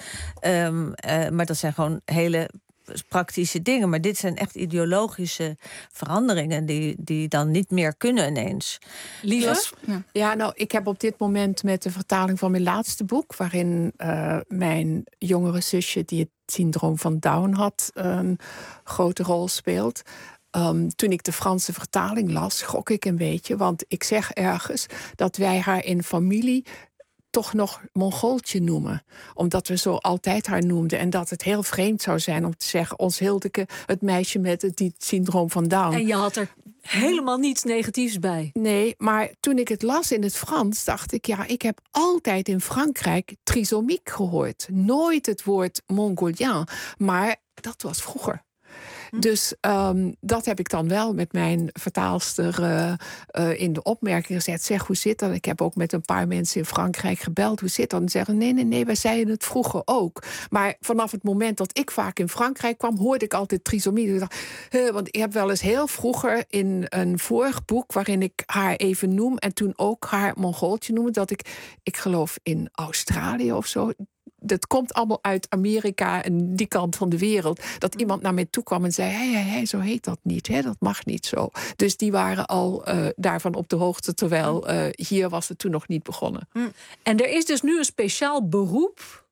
Maar dat zijn gewoon hele praktische dingen. Maar dit zijn echt ideologische veranderingen die dan niet meer kunnen ineens. Lieve? Ja, ik heb op dit moment met de vertaling van mijn laatste boek, waarin mijn jongere zusje die het syndroom van Down had, een grote rol speelt. Toen ik de Franse vertaling las, schrok ik een beetje. Want ik zeg ergens dat wij haar in familie toch nog Mongooltje noemen. Omdat we zo altijd haar noemden. En dat het heel vreemd zou zijn om te zeggen, ons Hildeke, het meisje met het syndroom van Down. En je had er helemaal niets negatiefs bij. Nee, maar toen ik het las in het Frans, dacht ik, ik heb altijd in Frankrijk trisomiek gehoord. Nooit het woord Mongolien. Maar dat was vroeger. Dus dat heb ik dan wel met mijn vertaalster in de opmerking gezet. Zeg, hoe zit dat? Ik heb ook met een paar mensen in Frankrijk gebeld. Hoe zit dat? En zeggen, nee, wij zeiden het vroeger ook. Maar vanaf het moment dat ik vaak in Frankrijk kwam, hoorde ik altijd trisomie. Ik dacht, want ik heb wel eens heel vroeger in een vorig boek, waarin ik haar even noem en toen ook haar Mongooltje noemde, dat ik geloof in Australië of zo. Dat komt allemaal uit Amerika en die kant van de wereld. Dat iemand naar mij toe kwam en zei, hey, zo heet dat niet. Hè? Dat mag niet zo. Dus die waren al daarvan op de hoogte, terwijl hier was het toen nog niet begonnen. En er is dus nu een speciaal beroep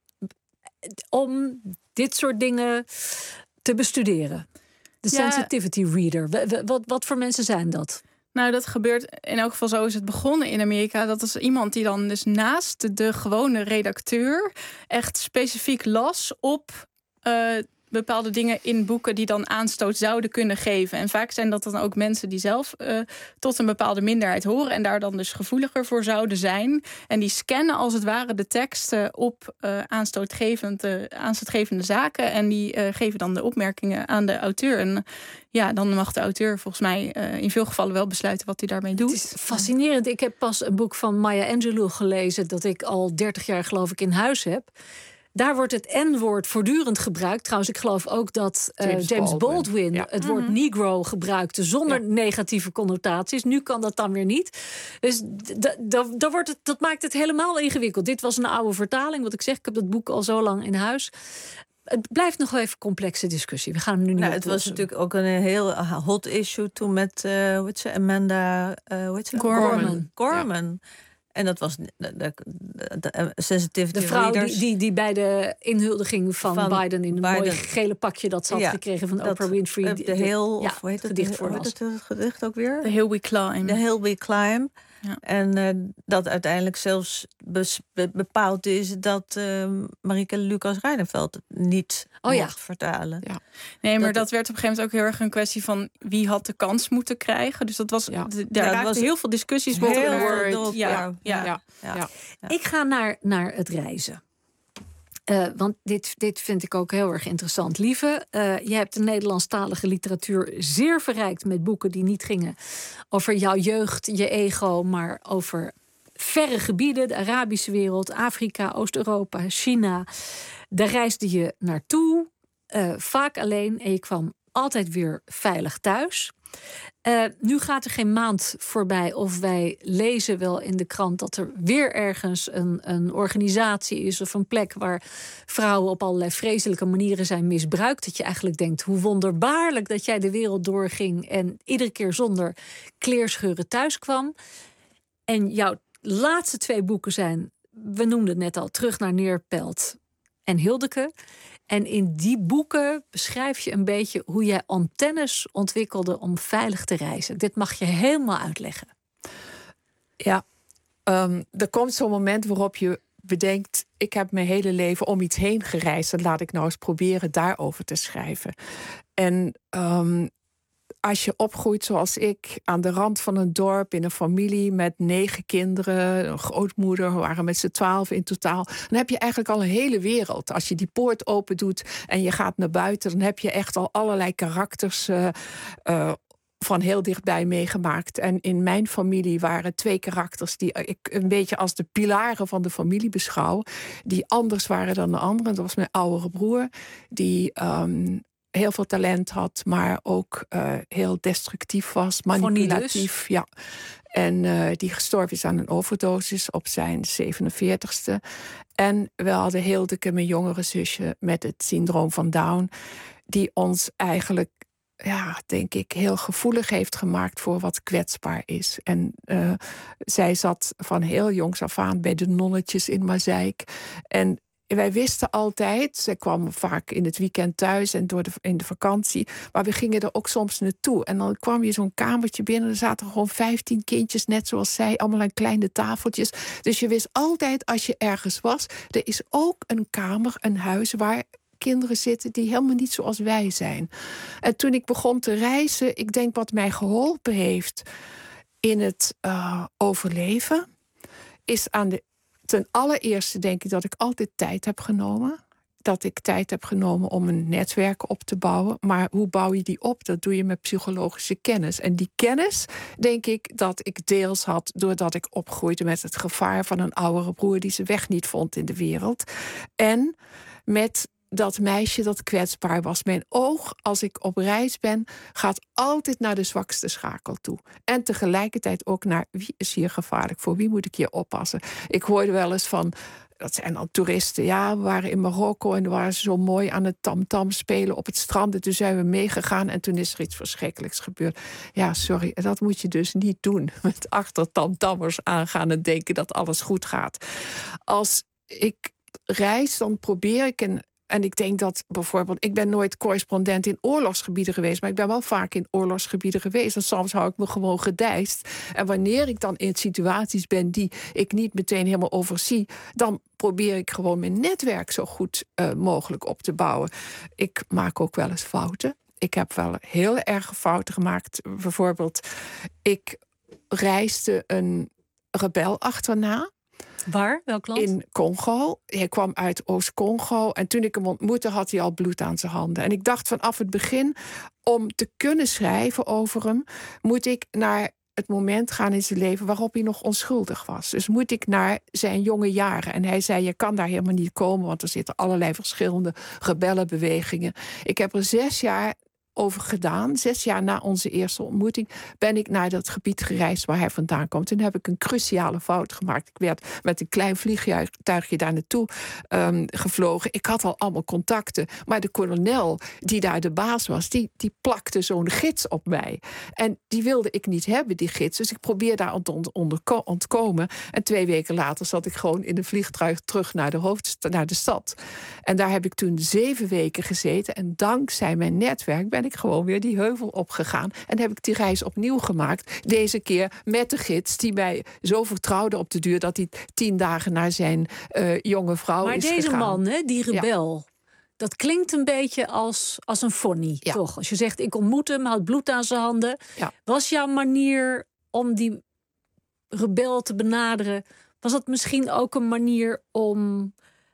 om dit soort dingen te bestuderen. De sensitivity reader. Wat voor mensen zijn dat? Nou, dat gebeurt in elk geval, zo is het begonnen in Amerika. Dat is iemand die dan dus naast de gewone redacteur echt specifiek las op bepaalde dingen in boeken die dan aanstoot zouden kunnen geven. En vaak zijn dat dan ook mensen die zelf tot een bepaalde minderheid horen en daar dan dus gevoeliger voor zouden zijn. En die scannen als het ware de teksten op aanstootgevende zaken en die geven dan de opmerkingen aan de auteur. En dan mag de auteur volgens mij in veel gevallen wel besluiten wat hij daarmee doet. Het is fascinerend. Ik heb pas een boek van Maya Angelou gelezen dat ik al 30 jaar geloof ik in huis heb. Daar wordt het N-woord voortdurend gebruikt. Trouwens, ik geloof ook dat James Baldwin het woord Negro gebruikte zonder negatieve connotaties. Nu kan dat dan weer niet. Dus dat maakt het helemaal ingewikkeld. Dit was een oude vertaling. Wat ik zeg, ik heb dat boek al zo lang in huis. Het blijft nog wel even een complexe discussie. We gaan hem nu niet oplossen. Het was natuurlijk ook een heel hot issue toen met Amanda Gorman. En dat was de sensitivity de vrouw readers. die bij de inhuldiging van Biden in een mooi gele pakje dat ze had gekregen van Oprah Winfrey. De heel, of hoe heet het gedicht voor het gedicht ook weer? The Hill We Climb. The Hill We Climb. Ja. En dat uiteindelijk zelfs bepaald is dat Marieke Lucas Reineveld het niet mocht vertalen. Ja. Nee, maar dat werd op een gegeven moment ook heel erg een kwestie van wie had de kans moeten krijgen. Dus dat was daar raakten heel veel discussies door. Ik ga naar het reizen. Want dit vind ik ook heel erg interessant. Lieve, je hebt de Nederlandstalige literatuur zeer verrijkt met boeken die niet gingen over jouw jeugd, je ego, maar over verre gebieden, de Arabische wereld, Afrika, Oost-Europa, China. Daar reisde je naartoe, vaak alleen, en je kwam altijd weer veilig thuis. Nu gaat er geen maand voorbij of wij lezen wel in de krant dat er weer ergens een organisatie is of een plek waar vrouwen op allerlei vreselijke manieren zijn misbruikt. Dat je eigenlijk denkt, hoe wonderbaarlijk dat jij de wereld doorging en iedere keer zonder kleerscheuren thuis kwam. En jouw laatste 2 boeken zijn, we noemden het net al, Terug naar Neerpelt en Hildeke. En in die boeken beschrijf je een beetje hoe jij antennes ontwikkelde om veilig te reizen. Dit mag je helemaal uitleggen. Ja, er komt zo'n moment waarop je bedenkt, ik heb mijn hele leven om iets heen gereisd. En laat ik nou eens proberen daarover te schrijven. En als je opgroeit zoals ik, aan de rand van een dorp, in een familie met 9 kinderen, een grootmoeder, we waren met z'n 12 in totaal, dan heb je eigenlijk al een hele wereld. Als je die poort open doet en je gaat naar buiten, dan heb je echt al allerlei karakters van heel dichtbij meegemaakt. En in mijn familie waren 2 karakters die ik een beetje als de pilaren van de familie beschouw, die anders waren dan de anderen. Dat was mijn oudere broer, die heel veel talent had, maar ook heel destructief was, manipulatief. Ja. En die gestorven is aan een overdosis op zijn 47ste. En we hadden Hildeke, mijn jongere zusje, met het syndroom van Down, die ons eigenlijk, denk ik, heel gevoelig heeft gemaakt voor wat kwetsbaar is. En zij zat van heel jongs af aan bij de nonnetjes in Mazeik. En wij wisten altijd, zij kwam vaak in het weekend thuis en in de vakantie, maar we gingen er ook soms naartoe. En dan kwam je zo'n kamertje binnen, er zaten gewoon 15 kindjes, net zoals zij, allemaal aan kleine tafeltjes. Dus je wist altijd, als je ergens was, er is ook een kamer, een huis waar kinderen zitten die helemaal niet zoals wij zijn. En toen ik begon te reizen, ik denk wat mij geholpen heeft in het overleven, is ten allereerste denk ik dat ik altijd tijd heb genomen. Dat ik tijd heb genomen om een netwerk op te bouwen. Maar hoe bouw je die op? Dat doe je met psychologische kennis. En die kennis, denk ik, dat ik deels had doordat ik opgroeide met het gevaar van een oudere broer die zijn weg niet vond in de wereld. En met dat meisje dat kwetsbaar was. Mijn oog, als ik op reis ben, gaat altijd naar de zwakste schakel toe. En tegelijkertijd ook naar wie is hier gevaarlijk, voor wie moet ik hier oppassen. Ik hoorde wel eens van, dat zijn al toeristen, we waren in Marokko en waren ze zo mooi aan het tamtam spelen op het strand. En toen zijn we meegegaan en toen is er iets verschrikkelijks gebeurd. Ja, sorry, dat moet je dus niet doen. Met achter tamtammers aangaan en denken dat alles goed gaat. Als ik reis, dan probeer ik en ik denk dat bijvoorbeeld, ik ben nooit correspondent in oorlogsgebieden geweest, maar ik ben wel vaak in oorlogsgebieden geweest. En soms hou ik me gewoon gedijst. En wanneer ik dan in situaties ben die ik niet meteen helemaal overzie, dan probeer ik gewoon mijn netwerk zo goed mogelijk op te bouwen. Ik maak ook wel eens fouten. Ik heb wel heel erg fouten gemaakt. Bijvoorbeeld, ik reisde een rebel achterna. Waar? Welk land? In Congo. Hij kwam uit Oost-Congo. En toen ik hem ontmoette, had hij al bloed aan zijn handen. En ik dacht vanaf het begin, om te kunnen schrijven over hem, moet ik naar het moment gaan in zijn leven waarop hij nog onschuldig was. Dus moet ik naar zijn jonge jaren. En hij zei, je kan daar helemaal niet komen, want er zitten allerlei verschillende rebellenbewegingen. Ik heb er 6 jaar over gedaan. 6 jaar na onze eerste ontmoeting ben ik naar dat gebied gereisd waar hij vandaan komt. Toen heb ik een cruciale fout gemaakt. Ik werd met een klein vliegtuigje daar naartoe gevlogen. Ik had al allemaal contacten. Maar de kolonel die daar de baas was, die plakte zo'n gids op mij. En die wilde ik niet hebben, die gids. Dus ik probeerde daar te ontkomen. En 2 weken later zat ik gewoon in een vliegtuig terug naar de stad. En daar heb ik toen 7 weken gezeten. En dankzij mijn netwerk ben ik gewoon weer die heuvel opgegaan. En heb ik die reis opnieuw gemaakt. Deze keer met de gids die mij zo vertrouwde op de duur dat hij 10 dagen naar zijn jonge vrouw is gegaan. Maar deze man, hè, die rebel, dat klinkt een beetje als een Fonny, toch? Als je zegt, ik ontmoet hem, had bloed aan zijn handen. Ja. Was jouw manier om die rebel te benaderen, was dat misschien ook een manier om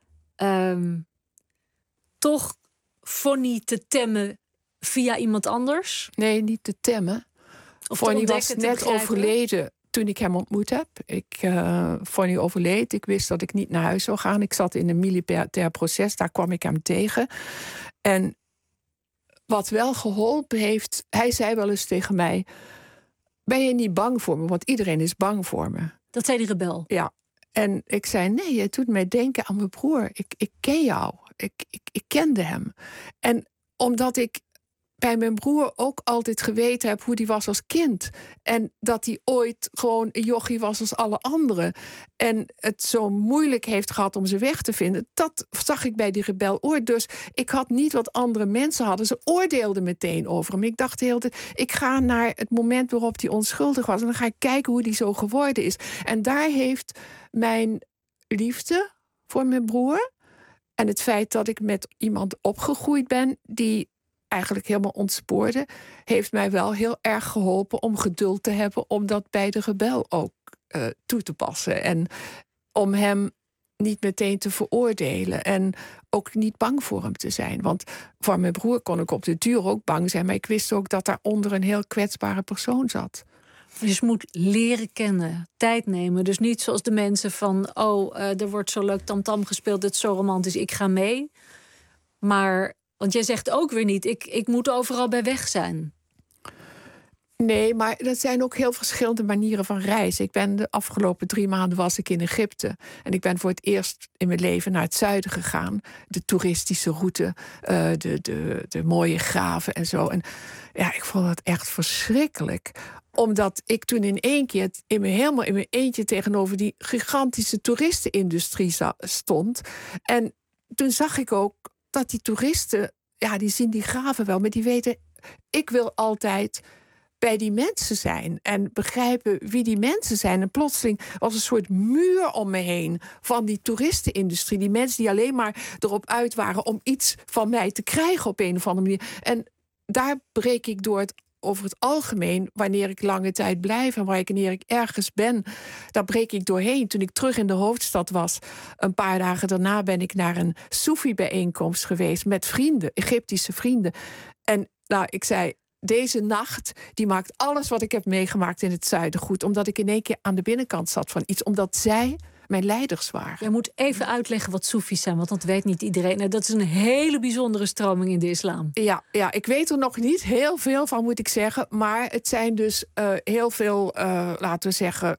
toch Fonny te temmen via iemand anders? Nee, niet te temmen. Fonny was net overleden toen ik hem ontmoet heb. Fonny overleed. Ik wist dat ik niet naar huis zou gaan. Ik zat in een militair proces. Daar kwam ik hem tegen. En wat wel geholpen heeft, hij zei wel eens tegen mij, ben je niet bang voor me? Want iedereen is bang voor me. Dat zei die rebel? Ja. En ik zei, nee, het doet mij denken aan mijn broer. Ik ken jou. Ik kende hem. En omdat ik bij mijn broer ook altijd geweten heb hoe die was als kind. En dat hij ooit gewoon een jochie was als alle anderen. En het zo moeilijk heeft gehad om ze weg te vinden. Dat zag ik bij die rebel ooit. Dus ik had niet wat andere mensen hadden. Ze oordeelden meteen over hem. Ik dacht de hele tijd, ik ga naar het moment waarop hij onschuldig was. En dan ga ik kijken hoe die zo geworden is. En daar heeft mijn liefde voor mijn broer en het feit dat ik met iemand opgegroeid ben die eigenlijk helemaal ontspoorde, heeft mij wel heel erg geholpen om geduld te hebben om dat bij de rebel ook toe te passen. En om hem niet meteen te veroordelen en ook niet bang voor hem te zijn. Want voor mijn broer kon ik op de duur ook bang zijn, maar ik wist ook dat daaronder een heel kwetsbare persoon zat. Dus je moet leren kennen, tijd nemen. Dus niet zoals de mensen van, er wordt zo leuk tamtam gespeeld, het is zo romantisch, ik ga mee. Maar, want jij zegt ook weer niet, ik moet overal bij weg zijn. Nee, maar dat zijn ook heel verschillende manieren van reizen. Ik ben de afgelopen 3 maanden was ik in Egypte. En ik ben voor het eerst in mijn leven naar het zuiden gegaan. De toeristische route, de mooie graven en zo. En ja, ik vond dat echt verschrikkelijk. Omdat ik toen in één keer helemaal in mijn eentje tegenover die gigantische toeristenindustrie stond. En toen zag ik ook dat die toeristen, ja, die zien die graven wel, maar die weten, ik wil altijd bij die mensen zijn en begrijpen wie die mensen zijn. En plotseling was een soort muur om me heen van die toeristenindustrie. Die mensen die alleen maar erop uit waren om iets van mij te krijgen op een of andere manier. En daar breek ik door over het algemeen, wanneer ik lange tijd blijf en wanneer ik ergens ben, daar breek ik doorheen. Toen ik terug in de hoofdstad was, een paar dagen daarna ben ik naar een Soefi-bijeenkomst geweest met vrienden, Egyptische vrienden. En nou, ik zei, deze nacht, die maakt alles wat ik heb meegemaakt in het zuiden goed. Omdat ik in één keer aan de binnenkant zat van iets. Omdat zij mijn leiders waren. Je moet even uitleggen wat Soefi's zijn, want dat weet niet iedereen. Nou, dat is een hele bijzondere stroming in de islam. Ja, ik weet er nog niet heel veel van, moet ik zeggen. Maar het zijn dus heel veel, laten we zeggen,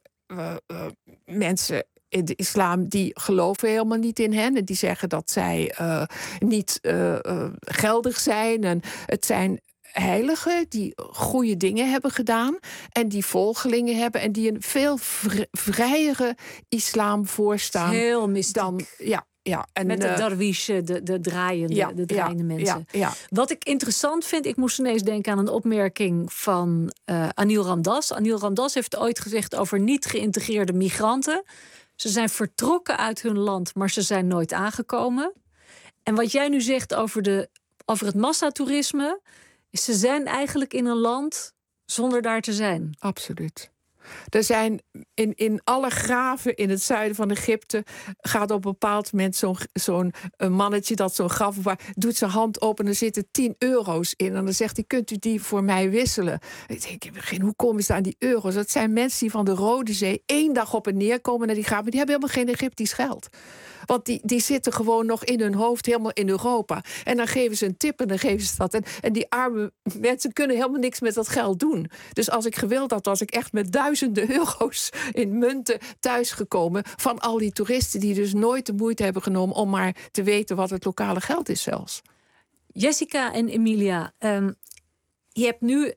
mensen in de islam die geloven helemaal niet in hen. En die zeggen dat zij niet geldig zijn. En het zijn heiligen die goede dingen hebben gedaan en die volgelingen hebben en die een veel vrijere islam voorstaan. Heel mystiek. Dan, ja, en met de darwish, de draaiende mensen. Ja. Wat ik interessant vind, ik moest ineens denken aan een opmerking van Anil Ramdas. Anil Ramdas heeft ooit gezegd over niet geïntegreerde migranten. Ze zijn vertrokken uit hun land, maar ze zijn nooit aangekomen. En wat jij nu zegt over het massatoerisme, ze zijn eigenlijk in een land zonder daar te zijn. Absoluut. Er zijn in alle graven in het zuiden van Egypte gaat op een bepaald moment zo'n mannetje dat zo'n graf doet zijn hand open en er zitten 10 euro's in. En dan zegt hij, kunt u die voor mij wisselen? Ik denk, hoe komen ze aan die euro's? Dat zijn mensen die van de Rode Zee 1 dag op en neer komen naar die graven. Maar die hebben helemaal geen Egyptisch geld. Want die zitten gewoon nog in hun hoofd helemaal in Europa. En dan geven ze een tip en dan geven ze dat. En die arme mensen kunnen helemaal niks met dat geld doen. Dus als ik gewild had, was ik echt met duizenden euro's in munten thuisgekomen van al die toeristen die dus nooit de moeite hebben genomen om maar te weten wat het lokale geld is zelfs. Jessica en Emilia, je hebt nu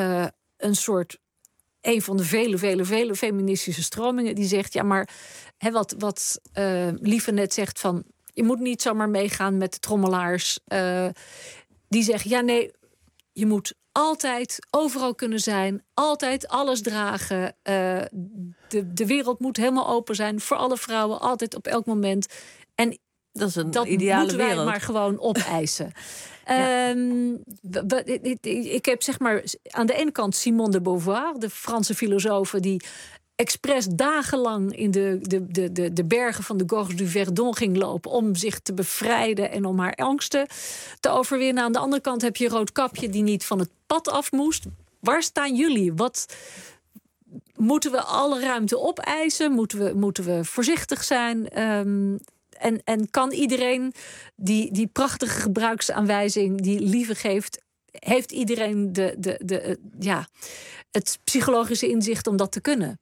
een van de vele feministische stromingen die zegt, ja, maar wat Lieve net zegt van, je moet niet zomaar meegaan met de trommelaars. Die zeggen, ja, nee, je moet altijd overal kunnen zijn, altijd alles dragen. De wereld moet helemaal open zijn voor alle vrouwen, altijd op elk moment. En dat is een ideale moeten wij wereld. maar gewoon opeisen. Ik heb zeg maar aan de ene kant Simone de Beauvoir, de Franse filosoof, die expres dagenlang in de bergen van de Gorge du Verdon ging lopen om zich te bevrijden en om haar angsten te overwinnen. Aan de andere kant heb je Roodkapje die niet van het pad af moest. Waar staan jullie? Moeten we alle ruimte opeisen? Moeten we voorzichtig zijn? En kan iedereen die prachtige gebruiksaanwijzing die Lieve geeft, heeft iedereen het psychologische inzicht om dat te kunnen?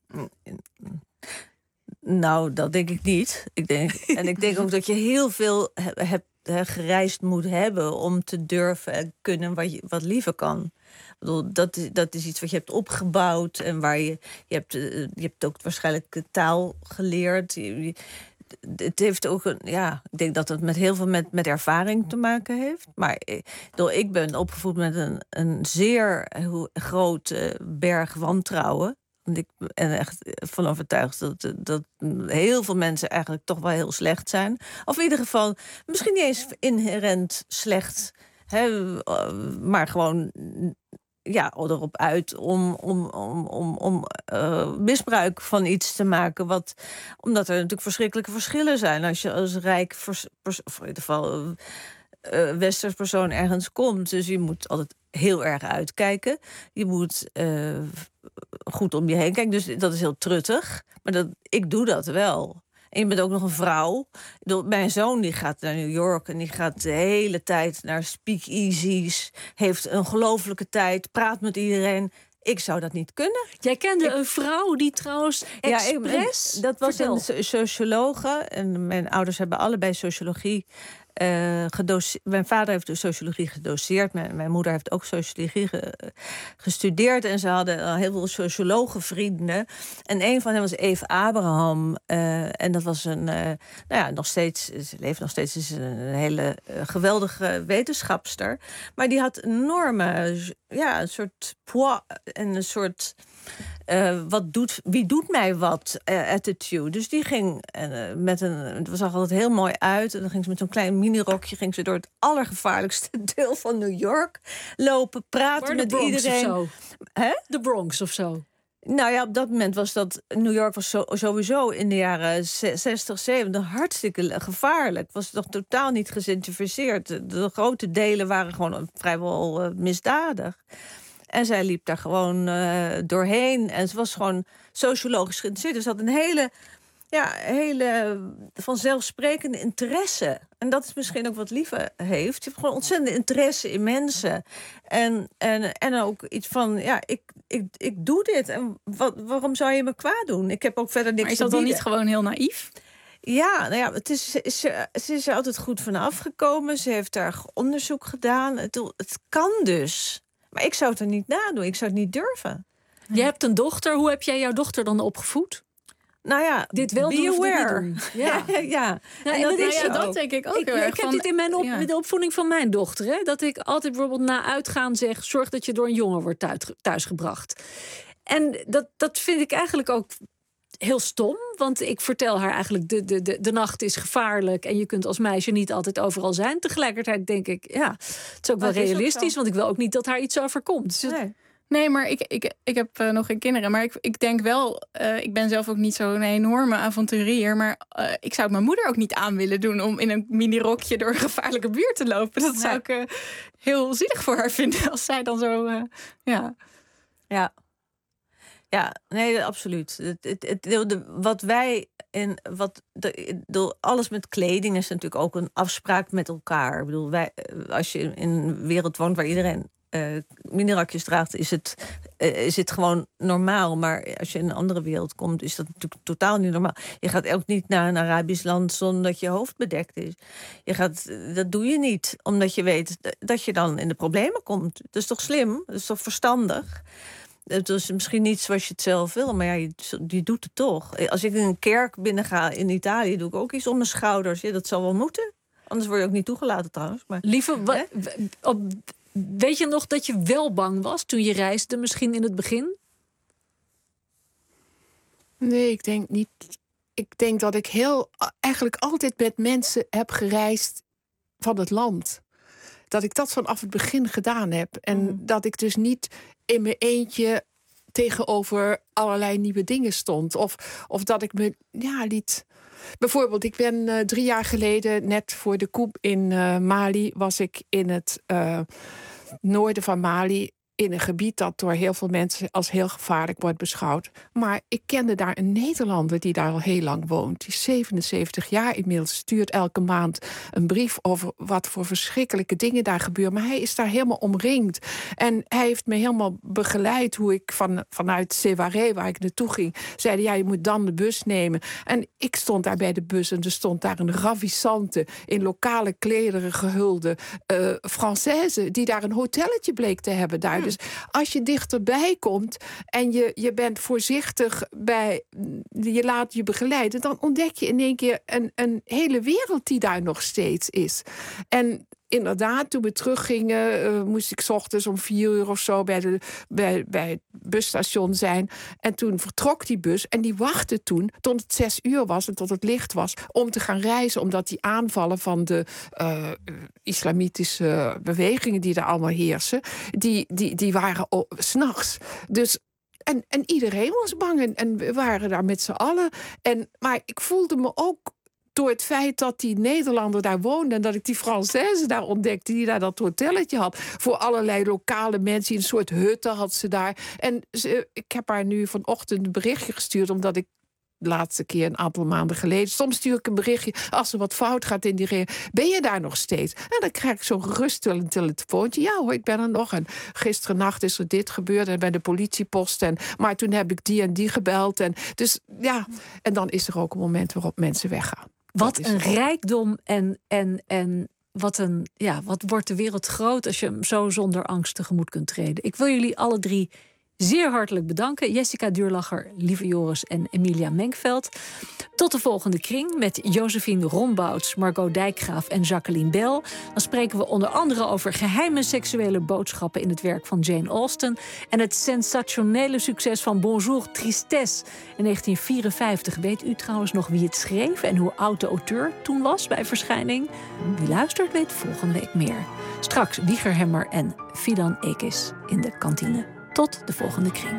Nou, dat denk ik niet. Ik denk ook dat je heel veel gereisd moet hebben om te durven en kunnen wat Lieve kan. Ik bedoel, dat is iets wat je hebt opgebouwd en waar je hebt ook waarschijnlijk taal geleerd. Het heeft ook ik denk dat het met heel veel met ervaring te maken heeft. Maar ik ben opgevoed met een zeer grote berg wantrouwen. Want ik ben echt van overtuigd dat heel veel mensen eigenlijk toch wel heel slecht zijn. Of in ieder geval misschien niet eens inherent slecht, maar gewoon erop uit om misbruik van iets te maken. Omdat er natuurlijk verschrikkelijke verschillen zijn. Als je als rijk, of in ieder geval westers persoon ergens komt. Dus je moet altijd heel erg uitkijken. Je moet goed om je heen kijken. Dus dat is heel truttig. Maar ik doe dat wel. En je bent ook nog een vrouw. Mijn zoon die gaat naar New York en die gaat de hele tijd naar speakeasies. Heeft een ongelofelijke tijd, praat met iedereen. Ik zou dat niet kunnen. Jij kende een vrouw die trouwens expres... dat was een sociologe. En mijn ouders hebben allebei sociologie gedoseerd. Mijn vader heeft dus sociologie gedoseerd. Mijn moeder heeft ook sociologie gestudeerd. En ze hadden heel veel sociologenvrienden. En een van hen was Eve Abraham. En dat was nog steeds, ze leeft nog steeds, is een hele geweldige wetenschapster. Maar die had enorme, een soort poids en een soort... wie doet mij wat attitude. Dus die ging het zag altijd heel mooi uit. En dan ging ze met zo'n klein minirokje ging ze door het allergevaarlijkste deel van New York lopen, praten met iedereen. De Bronx of zo. Nou ja, op dat moment was New York was sowieso in de jaren 60, 70 hartstikke gevaarlijk. Was toch totaal niet gegentrificeerd. De grote delen waren gewoon vrijwel misdadig. En zij liep daar gewoon doorheen. En ze was gewoon sociologisch geïnteresseerd. Dus ze had een hele vanzelfsprekende interesse. En dat is misschien ook wat Lieve heeft. Je hebt gewoon ontzettend interesse in mensen. En ook iets van, ik doe dit. En waarom zou je me kwaad doen? Ik heb ook verder niks te bieden. Maar is dat dan niet gewoon heel naïef? Ja, ze is er altijd goed vanaf gekomen. Ze heeft daar onderzoek gedaan. Het kan dus. Maar ik zou het er niet nadoen. Ik zou het niet durven. Je hebt een dochter. Hoe heb jij jouw dochter dan opgevoed? Nou ja, dit wel be doen aware. Of dit niet doen. Ja. Dat denk ik ook heel erg. Ik heb dit in de opvoeding van mijn dochter. Hè? Dat ik altijd bijvoorbeeld na uitgaan zeg... zorg dat je door een jongen wordt thuisgebracht. En dat vind ik eigenlijk ook heel stom. Want ik vertel haar eigenlijk... de nacht is gevaarlijk... en je kunt als meisje niet altijd overal zijn. Tegelijkertijd denk ik... het is ook wel realistisch... want ik wil ook niet dat haar iets overkomt. Dus Nee, maar ik heb nog geen kinderen. Maar ik denk wel, ik ben zelf ook niet zo'n enorme avonturier. Maar ik zou het mijn moeder ook niet aan willen doen om in een minirokje door een gevaarlijke buurt te lopen. Dat zou ik heel zielig voor haar vinden als zij dan zo. Ja, nee, absoluut. Wat wij alles met kleding is natuurlijk ook een afspraak met elkaar. Ik bedoel, als je in een wereld woont waar iedereen minirokjes draagt, is het gewoon normaal. Maar als je in een andere wereld komt, is dat natuurlijk totaal niet normaal. Je gaat ook niet naar een Arabisch land zonder dat je hoofd bedekt is. Dat doe je niet, omdat je weet dat je dan in de problemen komt. Dat is toch slim? Dat is toch verstandig? Het is misschien niet zoals je het zelf wil, maar ja, je doet het toch. Als ik in een kerk binnen ga in Italië, doe ik ook iets om mijn schouders. Ja, dat zal wel moeten. Anders word je ook niet toegelaten trouwens. Maar, Lieve, weet je nog dat je wel bang was toen je reisde, misschien in het begin? Nee, ik denk niet. Ik denk dat ik eigenlijk altijd met mensen heb gereisd van het land. Dat ik dat vanaf het begin gedaan heb. En dat ik dus niet in mijn eentje tegenover allerlei nieuwe dingen stond. Of dat ik me liet. Bijvoorbeeld, ik ben 3 jaar geleden, net voor de coup in Mali, was ik in het noorden van Mali, in een gebied dat door heel veel mensen als heel gevaarlijk wordt beschouwd. Maar ik kende daar een Nederlander die daar al heel lang woont. Die is 77 jaar inmiddels, stuurt elke maand een brief over wat voor verschrikkelijke dingen daar gebeuren. Maar hij is daar helemaal omringd. En hij heeft me helemaal begeleid hoe ik vanuit Sévaré, waar ik naartoe ging, zeiden, ja, je moet dan de bus nemen. En ik stond daar bij de bus en er stond daar een ravissante, in lokale klederen gehulde Française, die daar een hotelletje bleek te hebben daar. Dus als je dichterbij komt en je bent voorzichtig je laat je begeleiden, dan ontdek je in één keer een hele wereld die daar nog steeds is. En inderdaad, toen we teruggingen, moest ik 's ochtends om 4 uur of zo bij het busstation zijn. En toen vertrok die bus en die wachtte toen tot het 6 uur was en tot het licht was om te gaan reizen. Omdat die aanvallen van de islamitische bewegingen die daar allemaal heersen, die waren 's nachts. Dus en iedereen was bang en we waren daar met z'n allen. Maar ik voelde me ook, door het feit dat die Nederlander daar woonde en dat ik die Française daar ontdekte, die daar dat hotelletje had, voor allerlei lokale mensen, in een soort hutten had ze daar. En ik heb haar nu vanochtend een berichtje gestuurd, omdat ik de laatste keer een aantal maanden geleden, soms stuur ik een berichtje als er wat fout gaat in die regio. Ben je daar nog steeds? En dan krijg ik zo'n geruststellend telefoontje. Ja hoor, ik ben er nog. En gisteren nacht is er dit gebeurd en bij de politiepost. Maar toen heb ik die en die gebeld. En dus ja, en dan is er ook een moment waarop mensen weggaan. Wat een rijkdom en wat wordt de wereld groot als je hem zo zonder angst tegemoet kunt treden. Ik wil jullie alle 3 zeer hartelijk bedanken. Jessica Duurlacher, Lieve Joris en Emilia Menkveld. Tot de volgende kring met Josephine Rombouts, Margot Dijkgraaf en Jacqueline Bell. Dan spreken we onder andere over geheime seksuele boodschappen in het werk van Jane Austen en het sensationele succes van Bonjour Tristesse in 1954. Weet u trouwens nog wie het schreef en hoe oud de auteur toen was bij verschijning? Wie luistert weet volgende week meer. Straks Wieger Hemmer en Fidan Ekis in de kantine. Tot de volgende kring.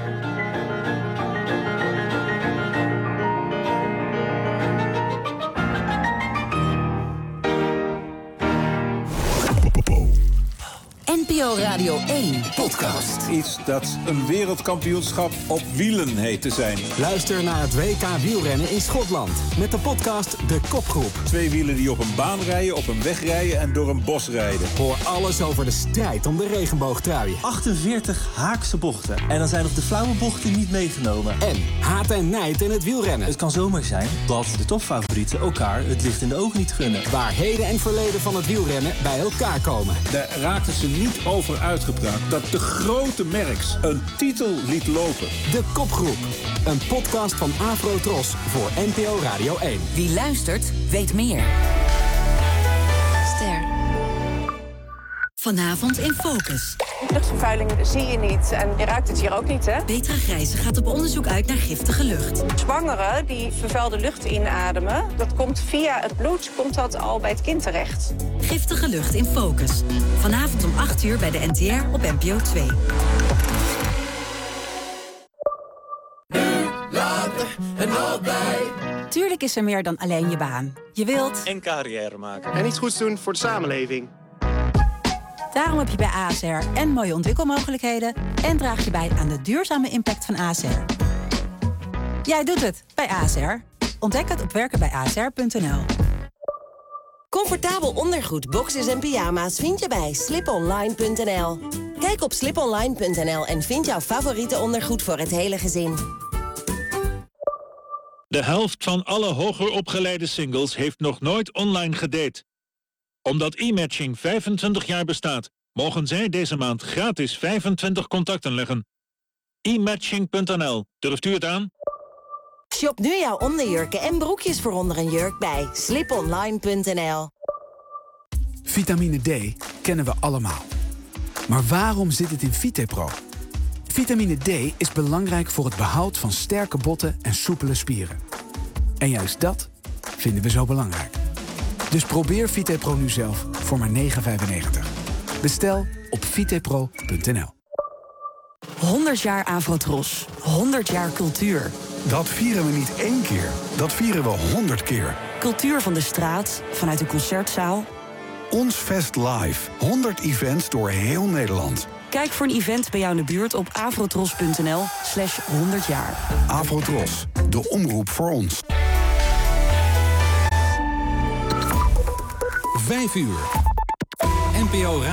NPO Radio 1 podcast. Iets dat een wereldkampioenschap op wielen heet te zijn. Luister naar het WK wielrennen in Schotland met de podcast De Kopgroep. 2 wielen die op een baan rijden, op een weg rijden en door een bos rijden. Hoor alles over de strijd om de regenboogtrui. 48 haakse bochten. En dan zijn nog de flauwe bochten niet meegenomen. En haat en nijd in het wielrennen. Het kan zomaar zijn dat de topfavorieten elkaar het licht in de ogen niet gunnen. Waar heden en verleden van het wielrennen bij elkaar komen. Daar raakten ze niet over uitgepraat dat de grote Merckx een titel liet lopen. De Kopgroep. Een podcast van Afro-Tros voor NPO Radio 1. Wie luistert, weet meer. Ster. Vanavond in Focus. Luchtvervuiling zie je niet en je ruikt het hier ook niet, hè? Petra Grijze gaat op onderzoek uit naar giftige lucht. Zwangeren die vervuilde lucht inademen, dat komt via het bloed, komt dat al bij het kind terecht. Giftige lucht in Focus. Vanavond om 8 uur bij de NTR op NPO 2. Later en altijd. Tuurlijk is er meer dan alleen je baan. Je wilt... En carrière maken. En iets goeds doen voor de samenleving. Daarom heb je bij ASR en mooie ontwikkelmogelijkheden... en draag je bij aan de duurzame impact van ASR. Jij doet het bij ASR. Ontdek het op werkenbijasr.nl. Comfortabel ondergoed, boxers en pyjama's vind je bij sliponline.nl. Kijk op sliponline.nl en vind jouw favoriete ondergoed voor het hele gezin. De helft van alle hoger opgeleide singles heeft nog nooit online gedate. Omdat e-matching 25 jaar bestaat, mogen zij deze maand gratis 25 contacten leggen. e-matching.nl. Durft u het aan? Shop nu jouw onderjurken en broekjes voor onder een jurk bij sliponline.nl. Vitamine D kennen we allemaal. Maar waarom zit het in VitePro? Vitamine D is belangrijk voor het behoud van sterke botten en soepele spieren. En juist dat vinden we zo belangrijk. Dus probeer VitePro nu zelf voor maar €9,95. Bestel op vitepro.nl. 100 jaar Afrotros. 100 jaar cultuur. Dat vieren we niet één keer. Dat vieren we 100 keer. Cultuur van de straat, vanuit de concertzaal. Ons Fest Live. 100 events door heel Nederland. Kijk voor een event bij jou in de buurt op afrotros.nl/100 jaar. Afrotros, de omroep voor ons. 5 uur. NPO